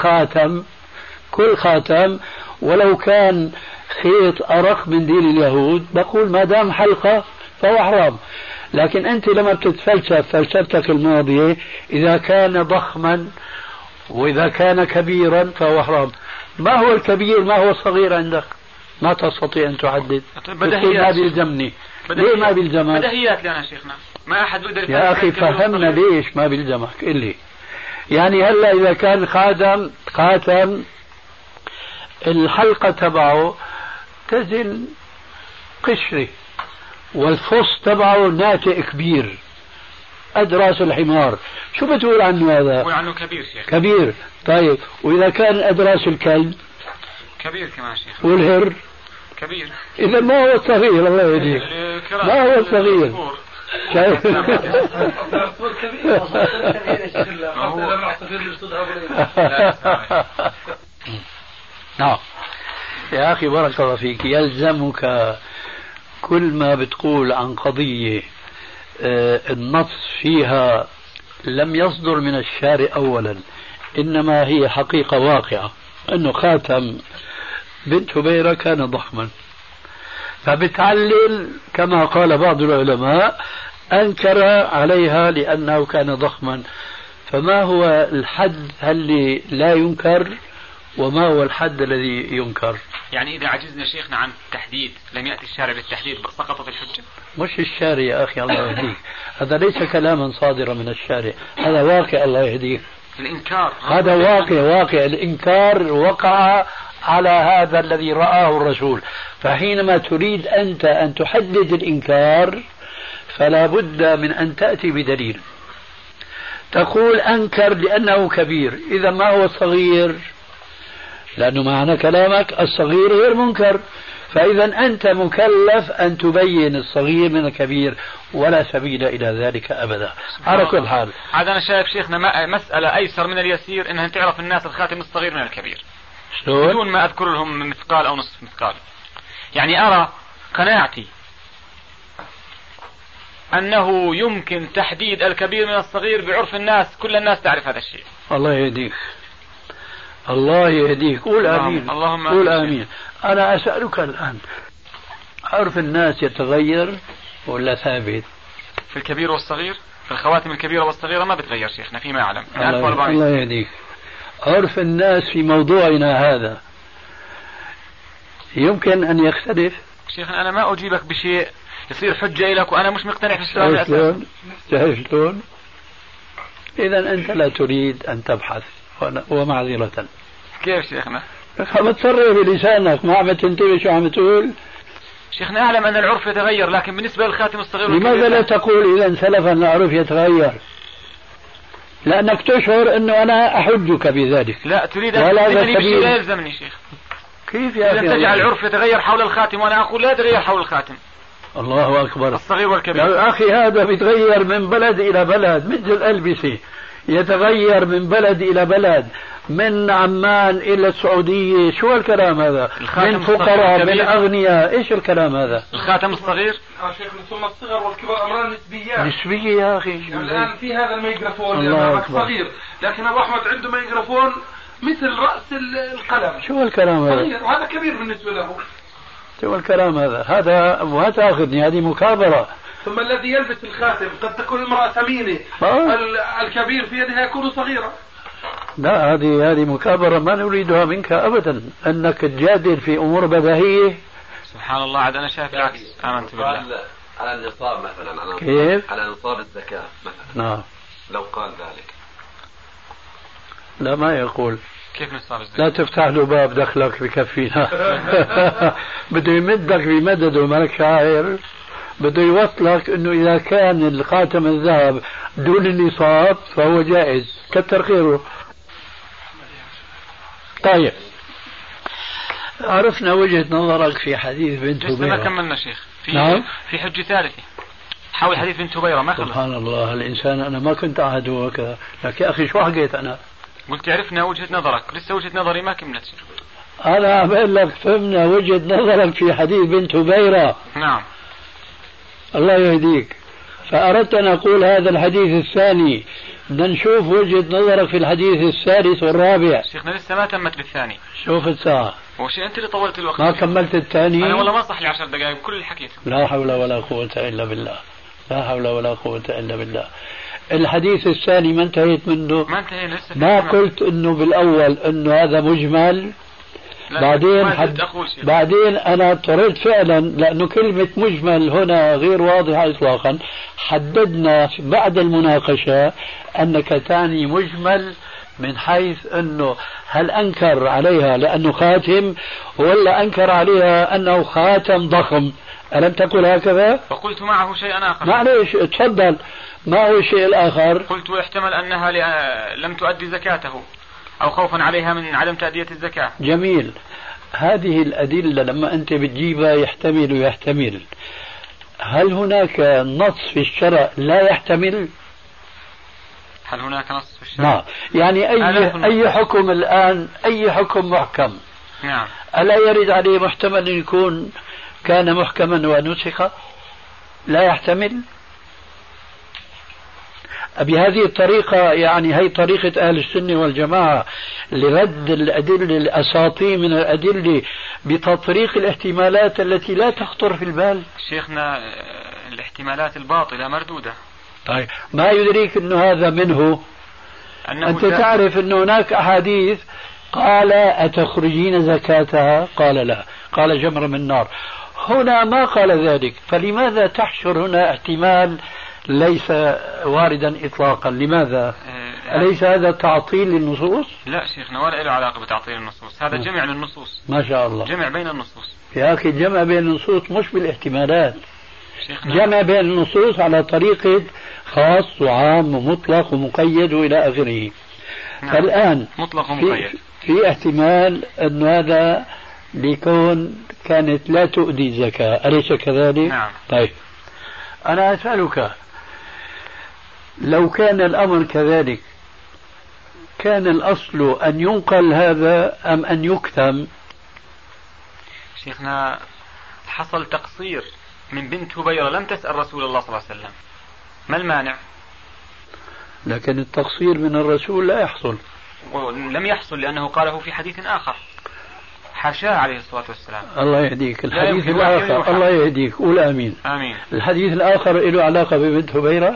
كل خاتم ولو كان خيط أرق من دين اليهود بقول ما دام حلقة فهو حرام. لكن أنت لما بتتفلسف فلسفتك الماضية إذا كان ضخما وإذا كان كبيرا فهو حرام. ما هو الكبير ما هو الصغير عندك؟ ما تستطيع أن تحدد. بديهيات. ما بيلزمني. ليه ما بيلزمك؟ بديهيات لنا شيخنا، ما أحد بيقدر يا أخي فهمنا ليش ما بيلزمك إلي. يعني هلا إذا كان خاتم الحلقة تبعه تزن قشرة والفص تبعه ناتئ كبير أدراس الحمار، شو بتقول عنه هذا؟ بقول عنه كبير شيخ. كبير. طيب وإذا كان أدراس الكلب؟ كبير كمان شيخ. والهر كبير. إذا ما هو الصغير الله يهديك. ما هو الصغير. شايف؟ نعم يا أخي بارك الله فيك، يلزمك كل ما بتقول عن قضية النص فيها لم يصدر من الشارع أولا، إنما هي حقيقة واقعة، أنه خاتم بنت هبيرة كان ضخما، فبتعلل كما قال بعض العلماء أنكر عليها لأنه كان ضخما. فما هو الحد اللي لا ينكر وما هو الحد الذي ينكر؟ يعني إذا عجزنا شيخنا عن التحديد، لم يأتي الشارع بالتحديد، سقطت الحجة. مش الشارع يا أخي الله يهديك، هذا ليس كلاما صادرا من الشارع، هذا واقع الله يهديك. الإنكار هذا واقع الإنكار وقع على هذا الذي رآه الرسول. فحينما تريد أنت أن تحدد الإنكار فلا بد من أن تأتي بدليل. تقول أنكر لأنه كبير، إذا ما هو الصغير؟ لأنه معنى كلامك الصغير غير منكر، فإذا أنت مكلف أن تبين الصغير من الكبير، ولا سبيل إلى ذلك أبدا. على كل حال هذا أنا شايف شيخنا مسألة أيسر من اليسير، إنها تعرف الناس الخاتم الصغير من الكبير بدون ما أذكر لهم مثقال أو نصف مثقال. يعني أرى قناعتي أنه يمكن تحديد الكبير من الصغير بعرف الناس، كل الناس تعرف هذا الشيء. الله يهديك، الله يهديك، قول آمين. اللهم قول آمين. أنا أسألك الآن، عرف الناس يتغير ولا ثابت؟ في الكبير والصغير، في الخواتم الكبيرة والصغيرة ما بتغير شيخنا فيما أعلم. الله يهديك، عرف الناس في موضوعنا هذا يمكن أن يختلف. شيخنا أنا ما أجيبك بشيء يصير حجة لك وأنا مش مقتنع في السؤال أساسا. شلون؟ إذا أنت لا تريد أن تبحث ومعذرة. كيف شيخنا؟ عم تصرف بلسانك، ما عم تنتبه شو عم تقول. شيخنا أعلم أن العرف يتغير، لكن بالنسبة للخاتم الصغير لماذا لا تقول إذا سلفا العرف يتغير؟ لأنك تشعر أنه أنا أحجك بذلك. لا تريد أن تلزمني بشيء لا يلزمني شيخ. كيف يا أخي؟ إذا تجعل العرف يتغير حول الخاتم وأنا أقول لا يتغير حول الخاتم. الله أكبر. الصغير والكبير يا أخي هذا بيتغير من بلد إلى بلد، مثل الألبسة يتغير من بلد إلى بلد، من عمان إلى السعودية. شو الكلام هذا؟ من فقراء من أغنياء. إيش الكلام هذا؟ الخاتم الصغير شيخ ثم الصغر والكبار أمران نسبيات. نسبية يا أخي. يعني الآن في هذا الميكروفون صغير، لكن أبو أحمد عنده ميكروفون مثل رأس القلم. شو الكلام هذا؟ صغير وهذا كبير بالنسبة له. شو الكلام هذا ما تأخذني، هذه مكابرة. ثم الذي يلبس الخاتم قد تكون امرأة ثمينة، الكبير في يدها يكون صغيرا. لا هذه مكابرة ما نريدها منك أبدا، أنك تجادل في أمور بديهية. سبحان الله، عاد أنا شايف العكس. آمنت بالله. على النصاب مثلا، كيف؟ على نصاب الزكاة مثلا. نعم. لو قال ذلك. لا ما يقول. كيف نصاب الزكاة؟ لا تفتح له باب دخلك بكفينا. بده يمدك بمدده، مالك شاعر. بده يوصلك انه اذا كان الخاتم الذهب دون النصاب فهو جائز، كتر خيره. طيب عرفنا وجهة نظرك في حديث بنت هبيرة. ما كملنا شيخ. نعم. في حجة ثالثة حول حديث بنت هبيرة ما خلص. سبحان الله، الإنسان أنا ما كنت أعهد وكذا، لكن يا أخي شو حكيت أنا؟ قلت عرفنا وجهة نظرك، لسه وجهة نظري ما كملت. أنا عم بقول لك فهمنا وجهة نظرك في حديث بنت هبيرة. نعم. الله يهديك. فأردت أن أقول هذا الحديث الثاني، بدنا نشوف وجهة نظرك في الحديث الثالث والرابع. شيخنا لسه ما تمت بالثاني. شوف الساعة. هو شيء أنت اللي طولت الوقت. ما كملت الثاني. أنا والله ما صح لي 10 دقائق كل اللي حكيته. لا حول ولا قوة إلا بالله، لا حول ولا قوة إلا بالله. الحديث الثاني ما انتهيت منه. ما انتهينا لسه. ما قلت إنه بالأول إنه هذا مجمل. بعدين أنا اضطريت فعلا لأنه كلمة مجمل هنا غير واضحة إطلاقا. حددنا بعد المناقشة أنك تعني مجمل من حيث أنه هل أنكر عليها لأنه خاتم ولا أنكر عليها أنه خاتم ضخم. ألم تقل هكذا؟ فقلت معه شيء آخر. معليش تفضل. ما هو الشيء الآخر؟ قلت يحتمل أنها لم تؤدي زكاته أو خوفا عليها من عدم تأدية الزكاة. جميل. هذه الأدلة لما أنت بتجيبها يحتمل، هل هناك نص في الشرع لا يحتمل؟ هل هناك نص في الشرع؟ نعم، يعني أي حكم الآن، أي حكم محكم، نعم، ألا يرد عليه محتمل أن يكون كان محكما ونسخ؟ لا يحتمل. بهذه الطريقة، يعني هي طريقة أهل السنة والجماعة لرد الأدلة الأساطير من الأدلة بتطريق الاحتمالات التي لا تخطر في البال. شيخنا الاحتمالات الباطلة مردودة. طيب ما يدريك أنه هذا منه؟ أنت تعرف أن هناك أحاديث قال أتخرجين زكاتها؟ قال لا، قال جمر من نار. هنا ما قال ذلك، فلماذا تحشر هنا احتمال ليس واردا إطلاقا؟ لماذا؟ أليس هذا تعطيل للنصوص؟ لا شيخنا، ولا له علاقة بتعطيل النصوص، هذا جمع للنصوص. ما شاء الله، جمع بين النصوص يا أخي. جمع بين النصوص مش بالاحتمالات، شيخنا. جمع بين النصوص على طريقة خاص وعام ومطلق ومقيد وإلى آخره. نعم. فالآن مطلق ومقيد. في احتمال أن هذا لكون كانت لا تؤدي الزكاة، أليس كذلك؟ نعم. طيب أنا أسألك، لو كان الأمر كذلك كان الأصل أن ينقل هذا أم أن يكتم؟ شيخنا حصل تقصير من بنت هبيرة لم تسأل رسول الله صلى الله عليه وسلم، ما المانع؟ لكن التقصير من الرسول لا يحصل. ولم يحصل لأنه قاله في حديث آخر، حاشاه عليه الصلاة والسلام. الله يهديك. الحديث الآخر، الله يهديك، قول آمين. آمين. الحديث الآخر له علاقة ببنت هبيرة؟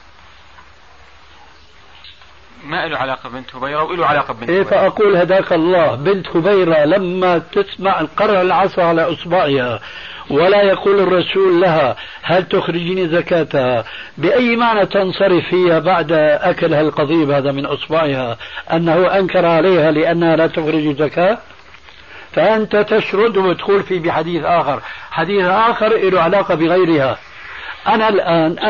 ما له علاقة ببنت هبيرة، وله علاقة ببنت هبيرة. فأقول هداك الله، بنت هبيرة لما تسمع القرع العصا على إصبعها ولا يقول الرسول لها هل تخرجين زكاتها، بأي معنى تنصرف هي بعد أكلها القضيب هذا من إصبعها أنه أنكر عليها لأنها لا تخرج زكاة؟ فأنت تشرد وتقول في بحديث آخر، حديث آخر له علاقة بغيرها. أنا الآن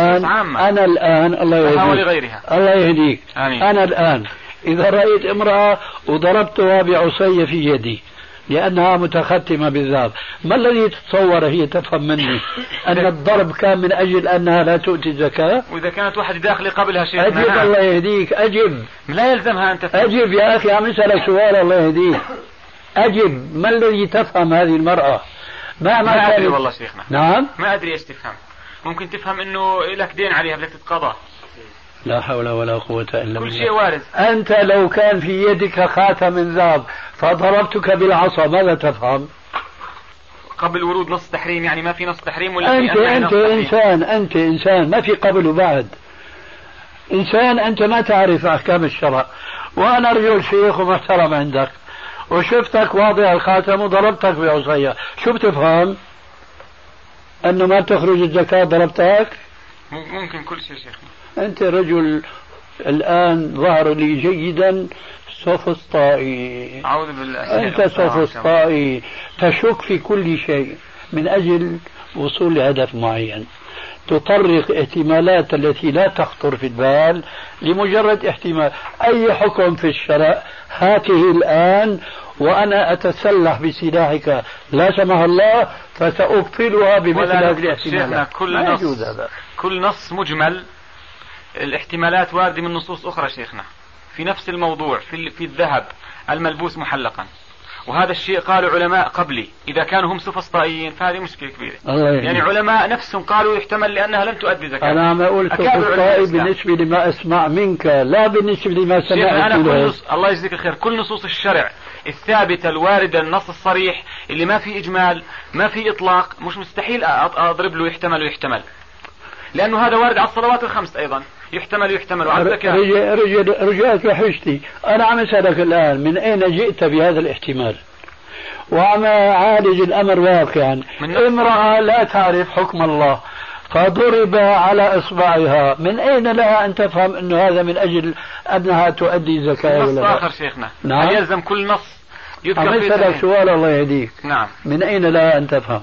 الله يهديك، الله يهديك. أنا الآن إذا رأيت امرأة وضربتها بعصي في يدي لأنها متختمة بالذهب، ما الذي تتصور هي تفهم مني؟ أن الضرب كان من أجل أنها لا تؤتي الزكاة؟ وإذا كانت واحدة داخل قبلها شيء أجب. الله يهديك، أجب. لا يلزمها أن تفهم. أجب يا أخي، عم أسألك سؤال، الله يهديك. أجب، ما الذي تفهم هذه المرأة؟ ما أدري والله شيخنا. نعم، ما أدري إيش تفهم. ممكن تفهم إنه لك دين عليها بدك تتقضى. لا حول ولا قوة إلا بالله. كل شيء وارد. أنت لو كان في يدك خاتم من ذهب فضربتك بالعصا ماذا تفهم؟ قبل ورود نص تحريم، يعني ما في نص تحريم ولا أنت إنسان ما في قبل وبعد. إنسان أنت ما تعرف أحكام الشرع، وأنا رجل شيخ ومحترم عندك وشفتك واضع الخاتم وضربتك بعصاية، شو بتفهم؟ أنه ما تخرج الزكاة ضربتك؟ ممكن كل شيء شيخنا. أنت رجل الآن ظهر لي جيدا سوفسطائي. أعوذ بالله. أنت سوفسطائي تشك في كل شيء من أجل وصول لهدف معين، تطرق احتمالات التي لا تخطر في البال لمجرد احتمال. أي حكم في الشرع هاته الآن وأنا أتسلح بسلاحك لا سمح الله فسأبطلها بمثل هذه الاحتمالات. كل نص مجمل، الاحتمالات واردة من نصوص أخرى شيخنا في نفس الموضوع، في الذهب الملبوس محلقا، وهذا الشيء قالوا علماء قبلي. إذا كانوا هم سفسطائيين فهذه مشكلة كبيرة. يعني علماء نفسهم قالوا يحتمل لأنها لم تؤدي زكاة. أنا عم أقول سفسطائي بالنسبة لما أسمع منك، لا بالنسبة لما سمعت منه. الله يجزيك الخير، كل نصوص الشرع الثابتة الواردة، النص الصريح اللي ما في إجمال ما في إطلاق، مش مستحيل أضرب له يحتمل لأنه هذا وارد على الصلوات الخمس أيضا، يحتمل وعلى الزكاة. رجعت وحشتي. أنا عم أسألك الآن من أين جئت بهذا الاحتمال؟ وعم أعالج الأمر واقعا. امرأة لا تعرف حكم الله فضرب على إصبعها، من أين لها أن تفهم أنه هذا من أجل أنها تؤدي زكاة ولا لا؟ نص آخر شيخنا. نعم. يلزم كل نص يذكر فيه. أسألك سؤال الله يهديك. نعم. من أين لها أن تفهم؟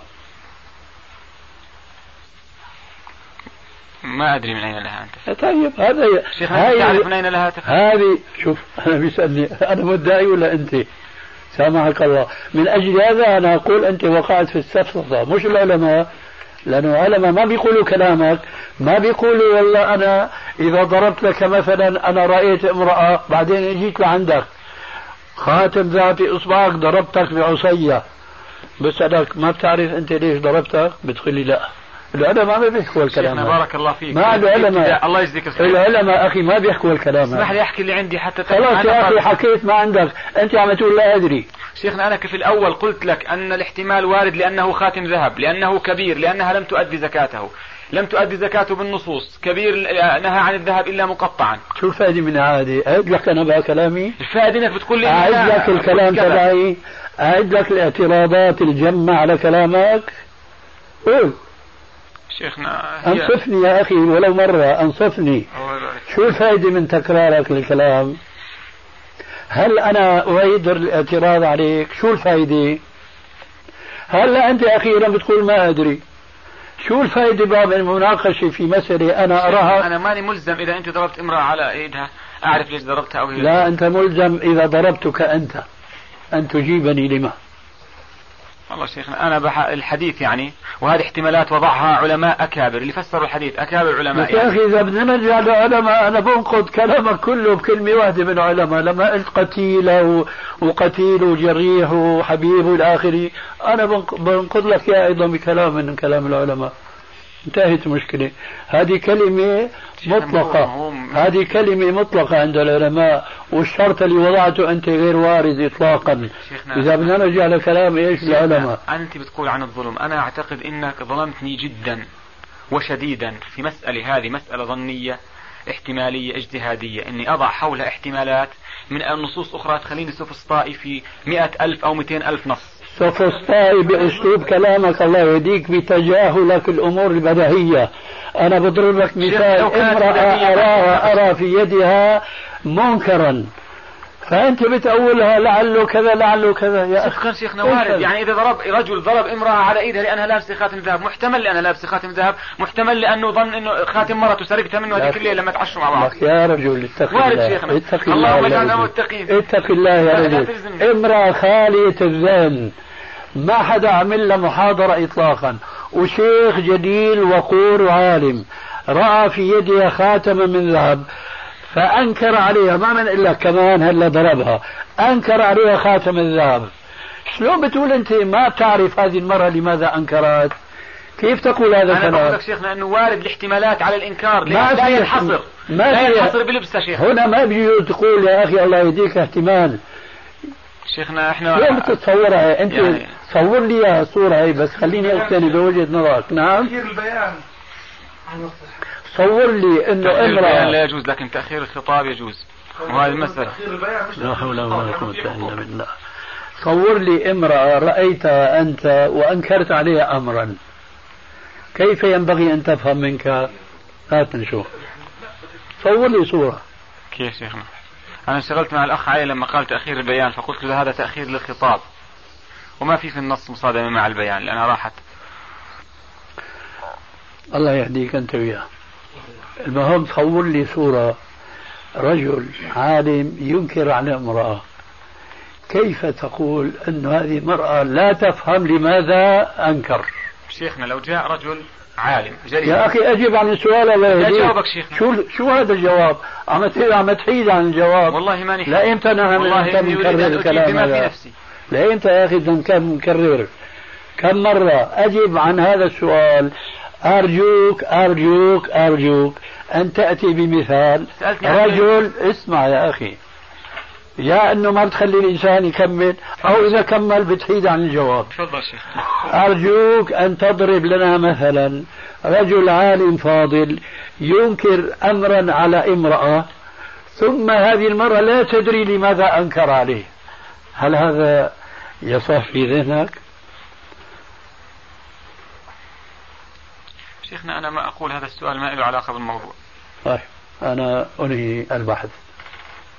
ما أدري من أين لها أنت. طيب هذا شيخ، تعرف من أين لها تفهم؟ هذه شوف، أنا بيسألني أنا مدعي ولا أنت؟ سامحك الله. من أجل هذا أنا أقول أنت وقعت في السفسطة، مش العلماء، لأن العلماء ما بيقولوا كلامك، ما بيقولوا والله أنا إذا ضربت لك مثلا أنا رأيت امرأة بعدين جيت لعندك خاتم ذهب في إصبعك ضربتك بعصية، بسألك ما بتعرف أنت ليش ضربتك؟ بتقول لي لا. العلماء ما بيحكوا الكلام. بارك الله فيك. ما العلماء، الله يجزيك الخير. العلماء أخي ما بيحكوا الكلام. اسمح لي أحكي اللي عندي حتى خلاص يا أخي حكيت ما عندك، أنت عم تقول لا أدري. شيخنا أنا في الأول قلت لك أن الاحتمال وارد لأنه خاتم ذهب، لأنه كبير، لأنها لم تؤدي زكاته، لم تؤدي زكاته بالنصوص، كبير نهى عن الذهب إلا مقطعا. شو الفائدة من هذه؟ أعد لك أنا بقى كلامي. الفائدة إنك بتقول لي أعد لك الكلام تبعي، أعد لك الاعتراضات الجمة على كلامك. قول شيخنا أنصفني يا أخي ولو مرة، أنصفني. شو الفائدة من تكرارك للكلام؟ هل أنا أعيد الاعتراض عليك؟ شو الفائدة؟ هلا أنت أخيرا بتقول ما أدري. شو الفائدة بقى من المناقشة في مسألة أنا أراها؟ أنا ماني ملزم إذا أنت ضربت امرأة على إيدها أعرف ليش ضربتها أو هي. لا أنت ملزم إذا ضربتك أنت أن تجيبني لما. والله شيخنا أنا الحديث يعني، وهذه احتمالات وضعها علماء أكابر اللي فسروا الحديث، أكابر علماء يا أخي إذا بدنا نرجع لعلماء أنا بنقض كلامك كله بكلمة واحدة من علماء. لما قلت قتيلة وقتيل وجريح وحبيب والآخري أنا بنقض لك يا أيضا بكلام من كلام العلماء. انتهت المشكلة. هذه كلمة مطلقة، هذه كلمة مطلقة عند العلماء، والشرط اللي وضعته أنت غير وارد إطلاقا. إذا بدنا نرجع لكلام إيش العلماء. أنت بتقول عن الظلم، أنا أعتقد أنك ظلمتني جدا وشديدا في مسألة، هذه مسألة ظنية احتمالية اجتهادية، أني أضع حولها احتمالات من النصوص أخرى تخليني سوفسطائي في 100,000 أو 200,000 نص. سوفسطائي بأسلوب كلامك الله يهديك بتجاهلك الأمور البديهية. أنا بضرب لك مثال، امرأة أرى في يدها منكرا فأنت بتأولها لعله كذا لعله كذا. يا أخي شيخنا وارد، يعني إذا رجل ضرب امرأة على إيدها لأنها لابسة خاتم ذهب، محتمل لأنها لابسة خاتم ذهب، محتمل لأنه ظن إنه خاتم مرته سرقتها منه هذيك الليلة لما تعشوا مع بعض. يا رجل اتق وارد الله، شيخنا. اتق الله، اللهم اجعلنا متقين. اتق الله يا رجل. امرأة خالية الذهن ما حدا عمل لها محاضرة إطلاقا، وشيخ جليل وقور وعالم رأى في يدها خاتما من ذهب فأنكر عليها، ما من إلا كمان هلا ضربها، أنكر عليها خاتم الذهب. شلون بتقول أنت ما بتعرف هذه المرة لماذا أنكرت؟ كيف تقول هذا الكلام؟ أنا بقول لك شيخنا أنه وارد الاحتمالات على الإنكار، لا ينحصر، لا ينحصر بلبسها شيخنا. هنا ما بيجوز تقول يا أخي الله يهديك احتمال. شيخنا احنا شلون بتتصورها انت؟ يعني صور لي الصورة هي بس خليني اقتني بوجهة نظرك. نعم تأخير البيان، صور لي انه امرأة لا يجوز، لكن تأخير الخطاب يجوز، وهذه المسألة. لا حول ولا قوة إلا بالله. صور لي امرأة رأيتها أنت وأنكرت عليها أمرا، كيف ينبغي أن تفهم منك؟ هات نشوف، صور لي صورة. كيف شيخنا؟ أنا انشغلت مع الأخ علي لما قال تأخير البيان، فقلت له هذا تأخير للخطاب وما في النص مصادمة مع البيان لأنها راحت. الله يهديك أنت وياه. المهم صور لي صورة رجل عالم ينكر على امرأة، كيف تقول أن هذه المرأة لا تفهم لماذا أنكر؟ شيخنا لو جاء رجل عالم جليل. يا أخي أجب عن السؤال. لا جاوبك شيخنا. شو هذا الجواب؟ عم تحيد عن الجواب. والله ماني. لا إمتى نكرر الكلام هذا؟ لا إمتى يا أخي نكرر؟ كم مرة أجب عن هذا السؤال؟ أرجوك أرجوك أرجوك أن تأتي بمثال رجل. اسمع يا أخي، يا أنه ما بتخلي الإنسان يكمل، أو إذا كمل بتحيد عن الجواب. تفضل شيخ. أرجوك أن تضرب لنا مثلا رجل عالم فاضل ينكر أمرا على امرأة ثم هذه المرأة لا تدري لماذا أنكر عليه، هل هذا يصح في ذهنك؟ شيخنا أنا ما أقول هذا السؤال ما له علاقة بالموضوع. طيب أنا أنهي البحث.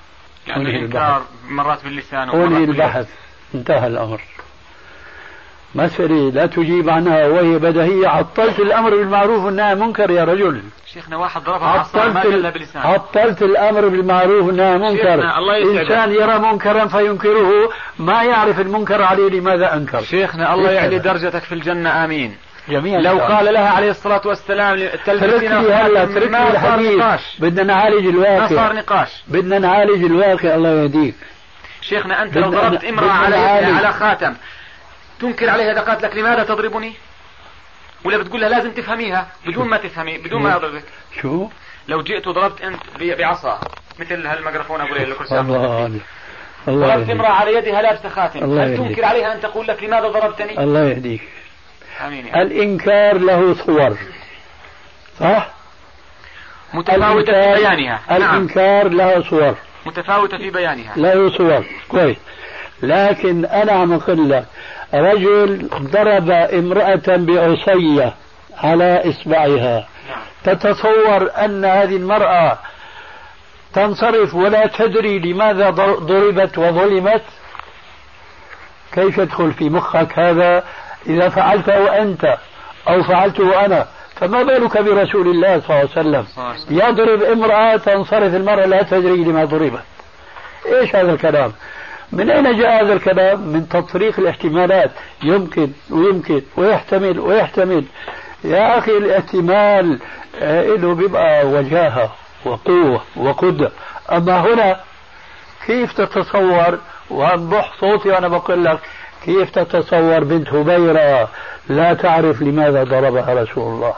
يعني الإنكار مرات باللسان أنهي البحث، انتهى الأمر. مسألة لا تجيب عنها وهي بديهية. عطلت الأمر بالمعروف والنهي عن المنكر يا رجل. شيخنا واحد ضربها عصا ما قال بلسانه. عطلت الأمر بالمعروف والنهي عن المنكر. إنسان يرى منكرا فينكره، ما يعرف المنكر عليه لماذا أنكر. شيخنا الله يعلي درجتك في الجنة آمين. جميعا. لو قال لها عليه الصلاة والسلام تركني هلا، تركني الحديث، بدنا نعالج الواقع. ما صار نقاش، بدنا نعالج الواقع. الله يهديك. شيخنا أنت لو ضربت امرأة على خاتم تنكر عليها دقات لك لماذا تضربني؟ ولا بتقول لها لازم تفهميها بدون ما تفهمي بدون ما أضربك؟ شو؟ لو جئت وضربت أنت بعصا مثل هالميكروفون أبو ليلى الله ضربت امرأة على يدها لابسة خاتم، هل تنكر عليها أن تقول لك لماذا ضربتني؟ الله يهديك. آمين يعني. الإنكار له صور، صح؟ متفاوتة في بيانها. الإنكار له صور متفاوتة في بيانها، له صور كويس. لكن أنا عم أقول لك رجل ضرب امرأة بعصية على إصبعها، تتصور أن هذه المرأة تنصرف ولا تدري لماذا ضربت وظلمت؟ كيف يدخل في مخك هذا إذا فعلته أنت أو فعلته أنا؟ فما بالك برسول الله صلى الله عليه وسلم يضرب امرأة تنصرف المرأة لا تدري لما ضربت. إيش هذا الكلام؟ من أين جاء هذا الكلام؟ من تطريق الاحتمالات، يمكن ويمكن ويحتمل ويحتمل. يا أخي الاحتمال له بيبقى وجاهة وقوة وقدرة، أما هنا كيف تتصور؟ وأنبح صوتي وأنا بقول لك كيف تتصور بنت هبيرة لا تعرف لماذا ضربها رسول الله؟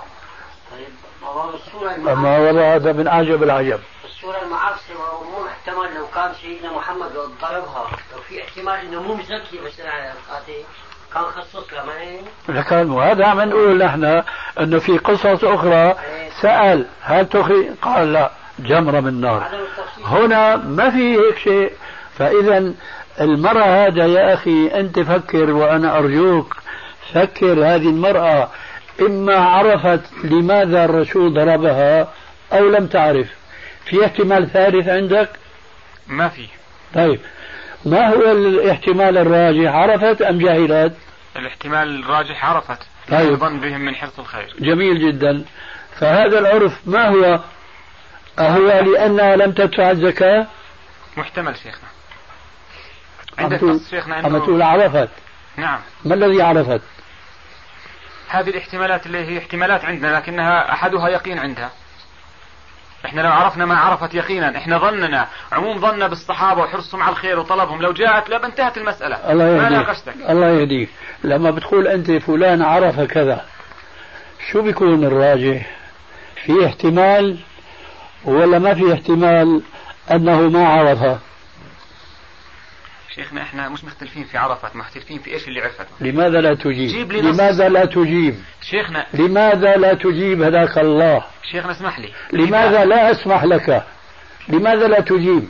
أما والله هذا من أعجب العجب. الصورة المعاصرة مو محتمل لو كان سيدنا محمد ضربها، لو في احتمال انه مو مزكي مثلا على القاتل كان خصص لها، ما هي؟ لكن وهذا عم نقول نحن انه في قصص اخرى سأل هل تخي؟ قال لا، جمرة من نار. هنا ما في هيك شيء. فإذا المرأة هذا يا أخي أنت فكر، وأنا أرجوك فكر، هذه المرأة إما عرفت لماذا الرسول ضربها أو لم تعرف. في احتمال ثالث عندك؟ ما في. طيب ما هو الاحتمال الراجح؟ عرفت أم جهلت؟ الاحتمال الراجح عرفت. طيب. يظن بهم من حرص الخير. جميل جدا. فهذا العرف ما هو؟ أهو لأنها لم تدفع الزكاة؟ محتمل شيخنا. عندك شيخنا أما تقول عرفت. نعم. ما الذي عرفت؟ هذه الاحتمالات اللي هي احتمالات عندنا، لكنها أحدها يقين عندها. احنا لو عرفنا ما عرفت يقينا، احنا ظننا عموم ظننا بالصحابة وحرصهم على الخير وطلبهم، لو جاءت لب انتهت المسألة. الله يهديك. ما ناقشتك. الله يهديك. لما بتقول أنت فلان عرف كذا، شو بيكون الراجح؟ في احتمال ولا ما في احتمال أنه ما عرفها؟ شيخنا احنا مش مختلفين في عرفت، مختلفين في ايش اللي عرفته. لماذا لا تجيب؟ لماذا لا تجيب؟ شيخنا لماذا لا تجيب؟ هداك الله. شيخنا اسمح لي. لماذا لا أسمح لك؟ لماذا لا تجيب؟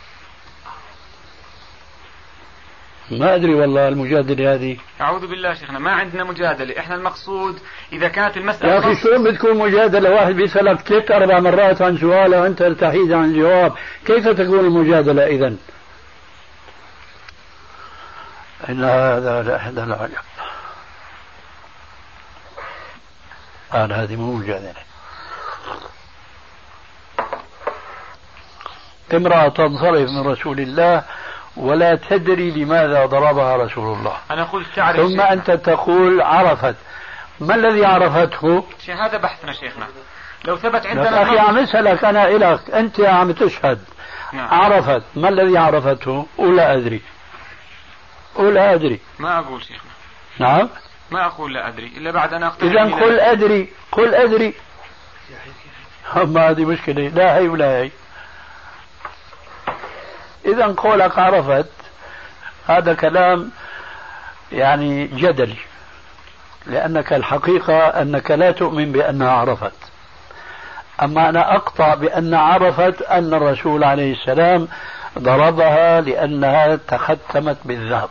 ما أدري والله المجادلة هذه. أعوذ بالله شيخنا ما عندنا مجادلة، احنا المقصود إذا كانت المسألة يا أخي شو بتكون مجادلة؟ واحد بيسألك 3-4 مرات عن سؤال وأنت تحيد عن الجواب، كيف تكون المجادلة إذن؟ إن هذا لأحد العجب. قال هذه مو مجادلة. امرأة تنصرف من رسول الله ولا تدري لماذا ضربها رسول الله. أنا قلت تعرف. ثم أنت تقول عرفت. ما الذي عرفته؟ هذا بحثنا شيخنا. لو ثبت عندنا. أخي عم أسألك أنا إلك، أنت عم تشهد. نعم. عرفت، ما الذي عرفته؟ ولا أدري. ولا أدري. ما أقول شيخنا. نعم. ما أقول لا أدري إلا بعد أن أقتنع. إذا قل أدري، قل أدري. أما هذه مشكلة، لا هي ولا هي. إذا قولك عرفت هذا كلام يعني جدلي، لأنك الحقيقة أنك لا تؤمن بأنها عرفت. أما أنا أقطع بأن عرفت أن الرسول عليه السلام ضربها لأنها تختمت بالذهب.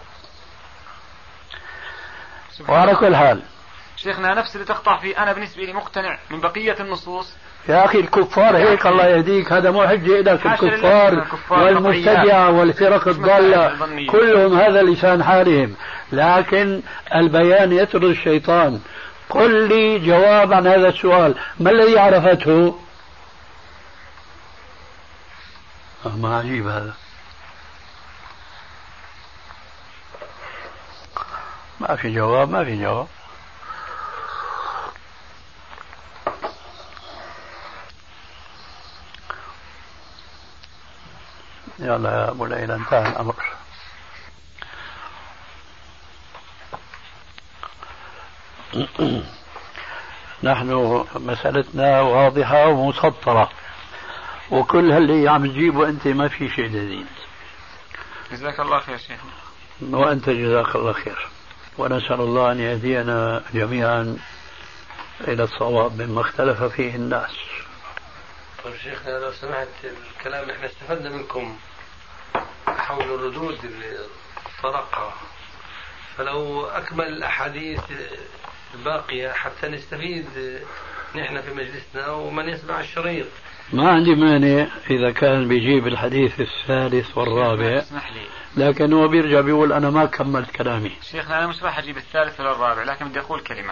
وعلى كل حال شيخنا نفس اللي تقطع فيه أنا بالنسبة لي مقتنع من بقية النصوص يا أخي الكفار هيك الله يهديك، هذا مو حجة لك. الكفار والمبتدعة والفرق الضالة كلهم هذا لسان حالهم، لكن البيان يطرد الشيطان. قل لي جواب عن هذا السؤال، ما الذي عرفته؟ ما عجيب هذا، ما في جواب، ما في جواب. يلا يا أبو ليلى انتهى الأمر. نحن مسألتنا واضحة ومسطرة، وكل هاللي عم تجيبه أنت ما في شيء جديد. جزاك الله خير شيخ. وأنت جزاك الله خير، ونسأل الله أن يهدينا جميعا إلى الصواب مما اختلف فيه الناس. طيب شيخنا لو سمحت، الكلام احنا استفدنا منكم حول الردود اللي طرقها، فلو أكمل الأحاديث الباقية حتى نستفيد نحن في مجلسنا ومن يسمع الشريط. ما عندي مانع إذا كان بيجيب الحديث الثالث والرابع، لكن هو بيرجع بيقول أنا ما كملت كلامي. شيخنا أنا مش راح أجيب الثالث ولا الرابع، لكن بدي أقول كلمة.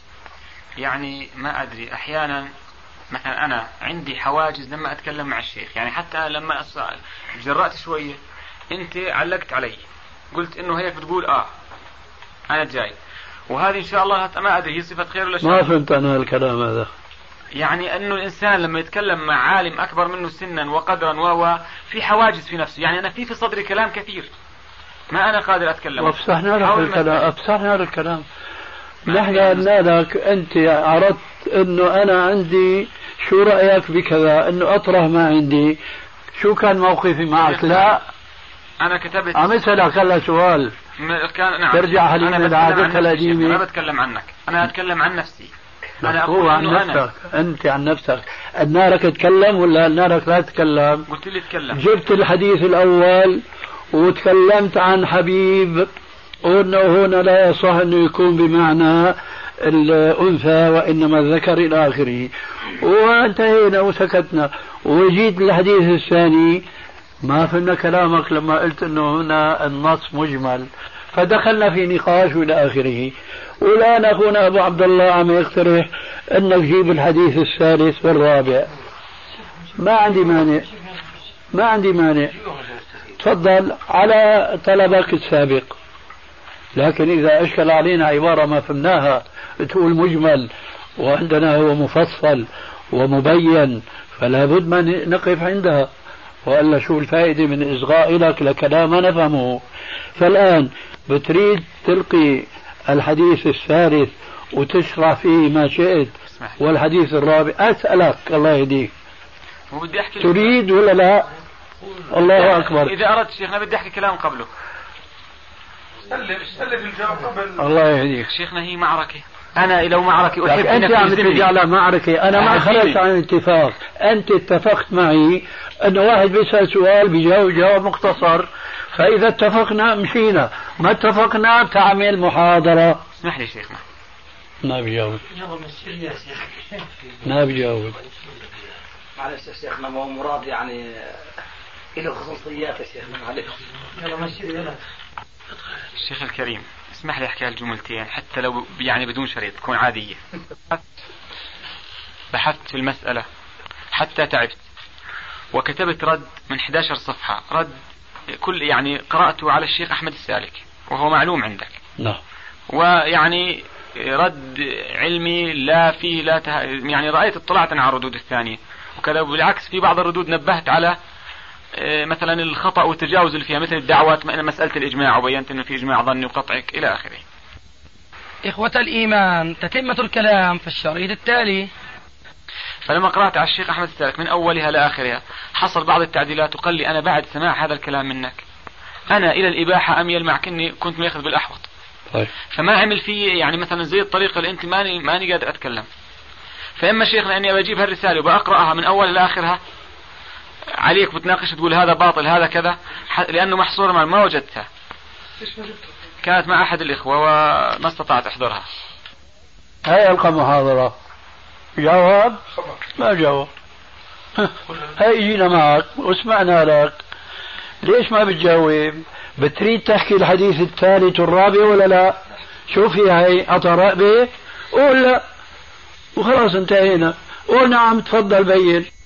يعني ما أدري أحيانا مثلا أنا عندي حواجز لما أتكلم مع الشيخ، يعني حتى لما جرأت شوية أنت علقت علي قلت إنه هيك بتقول أنا جاي، وهذه إن شاء الله ما أدري هي صفة خير ولا شر. ما فهمت أنا الكلام هذا. يعني أنه الإنسان لما يتكلم مع عالم أكبر منه سنا وقدرا في حواجز في نفسه، يعني أنا في صدري كلام كثير ما أنا قادر أتكلم. وافسحنا لك الكلام، افسحنا لك الكلام. نحن قلنا لك أنت عرضت إنه أنا عندي، شو رأيك بكذا، إنه أطرح ما عندي، شو كان موقفي معك؟ لا أنا كتبت عم أسألك هلا سؤال نعم. ترجع حليم لعادتها القديمة. ما بتكلم عنك، أنا أتكلم عن نفسي. أنا أقول عن نفسك. أنت عن نفسك، النارك تتكلم ولا النارك لا تتكلم؟ قلت لي تكلم. جبت الحديث الأول وتكلمت عن حبيب وأنه هنا لا يصح أنه يكون بمعنى الأنثى وإنما الذكر إلى آخره، وانتهينا وسكتنا. وجيت الحديث الثاني ما فهمنا كلامك لما قلت أنه هنا النص مجمل، فدخلنا في نقاش إلى آخره. والآن أخونا أبو عبد الله عم يقترح أنك جيب الحديث الثالث والرابع. ما عندي مانع، تفضل على طلبك السابق. لكن إذا أشكل علينا عبارة ما فهمناها تقول مجمل وعندنا هو مفصل ومبين، فلا بد ما نقف عندها، وإلا شو الفائدة من إصغاء لك لكلام ما نفهمه. فالآن بتريد تلقي الحديث الثالث وتشرح فيه ما شئت، والحديث الرابع أسألك الله يهديك تريد ولا لا؟ الله أكبر. إذا أردت شيخنا بدي أحكي كلام قبله. سلف الجواب قبل. الله يهديك. شيخنا هي معركة، أنا لو معركة أحب أنت عم تجي على معركة، أنا ما خرجت عن اتفاق. أنت اتفقت معي أن واحد بيسأل سؤال بيجاوب جواب مختصر، فإذا اتفقنا مشينا، ما اتفقنا تعمل محاضرة. اسمح لي شيخنا. ما بيجاوب. ما بيجاوب. معلش يا شيخنا، ما هو مراد يعني له خصوصيات يا شيخنا، معلش. يلا مشي يلا. الشيخ الكريم اسمح لي احكي هالجملتين حتى لو يعني بدون شريط تكون عادية. بحثت في المسألة حتى تعبت، وكتبت رد من 11 صفحة، رد كل يعني قرأته على الشيخ أحمد السالك وهو معلوم عندك. نعم. ويعني رد علمي لا فيه لا يعني رأيت اطلعت على الردود الثانية وكذا، بالعكس في بعض الردود نبهت على مثلا الخطأ والتجاوز اللي فيها، مثل الدعوات مسألة الإجماع، وبينت أنه في إجماع ظني وقطعك إلى آخره. إخوة الإيمان، تتمة الكلام في الشريط التالي. فلما قرأت على الشيخ أحمد السالك من أولها لآخرها حصل بعض التعديلات، وقال لي أنا بعد سماع هذا الكلام منك أنا إلى الإباحة أميل، مع كني كنت ماخذ بالأحوط. طيب. فما عمل فيه يعني مثلا زي الطريقة اللي أنت ماني قادر أتكلم. فإما شيخنا أني بجيب هالرسالة وبأقرأها من أول لآخرها، عليك بتناقش تقول هذا باطل هذا كذا، لأنه محصورة ما وجدتها، كانت مع أحد الإخوة وما استطعت أحضرها. هاي ألقى محاضرة جواب ما جاوب. هاي اجينا معك وسمعنا لك، ليش ما بتجاوب؟ بتريد تحكي الحديث الثالث والرابع ولا لا؟ شوف هي عطى رقبة قول لا وخلاص انتهينا. قول نعم تفضل بين.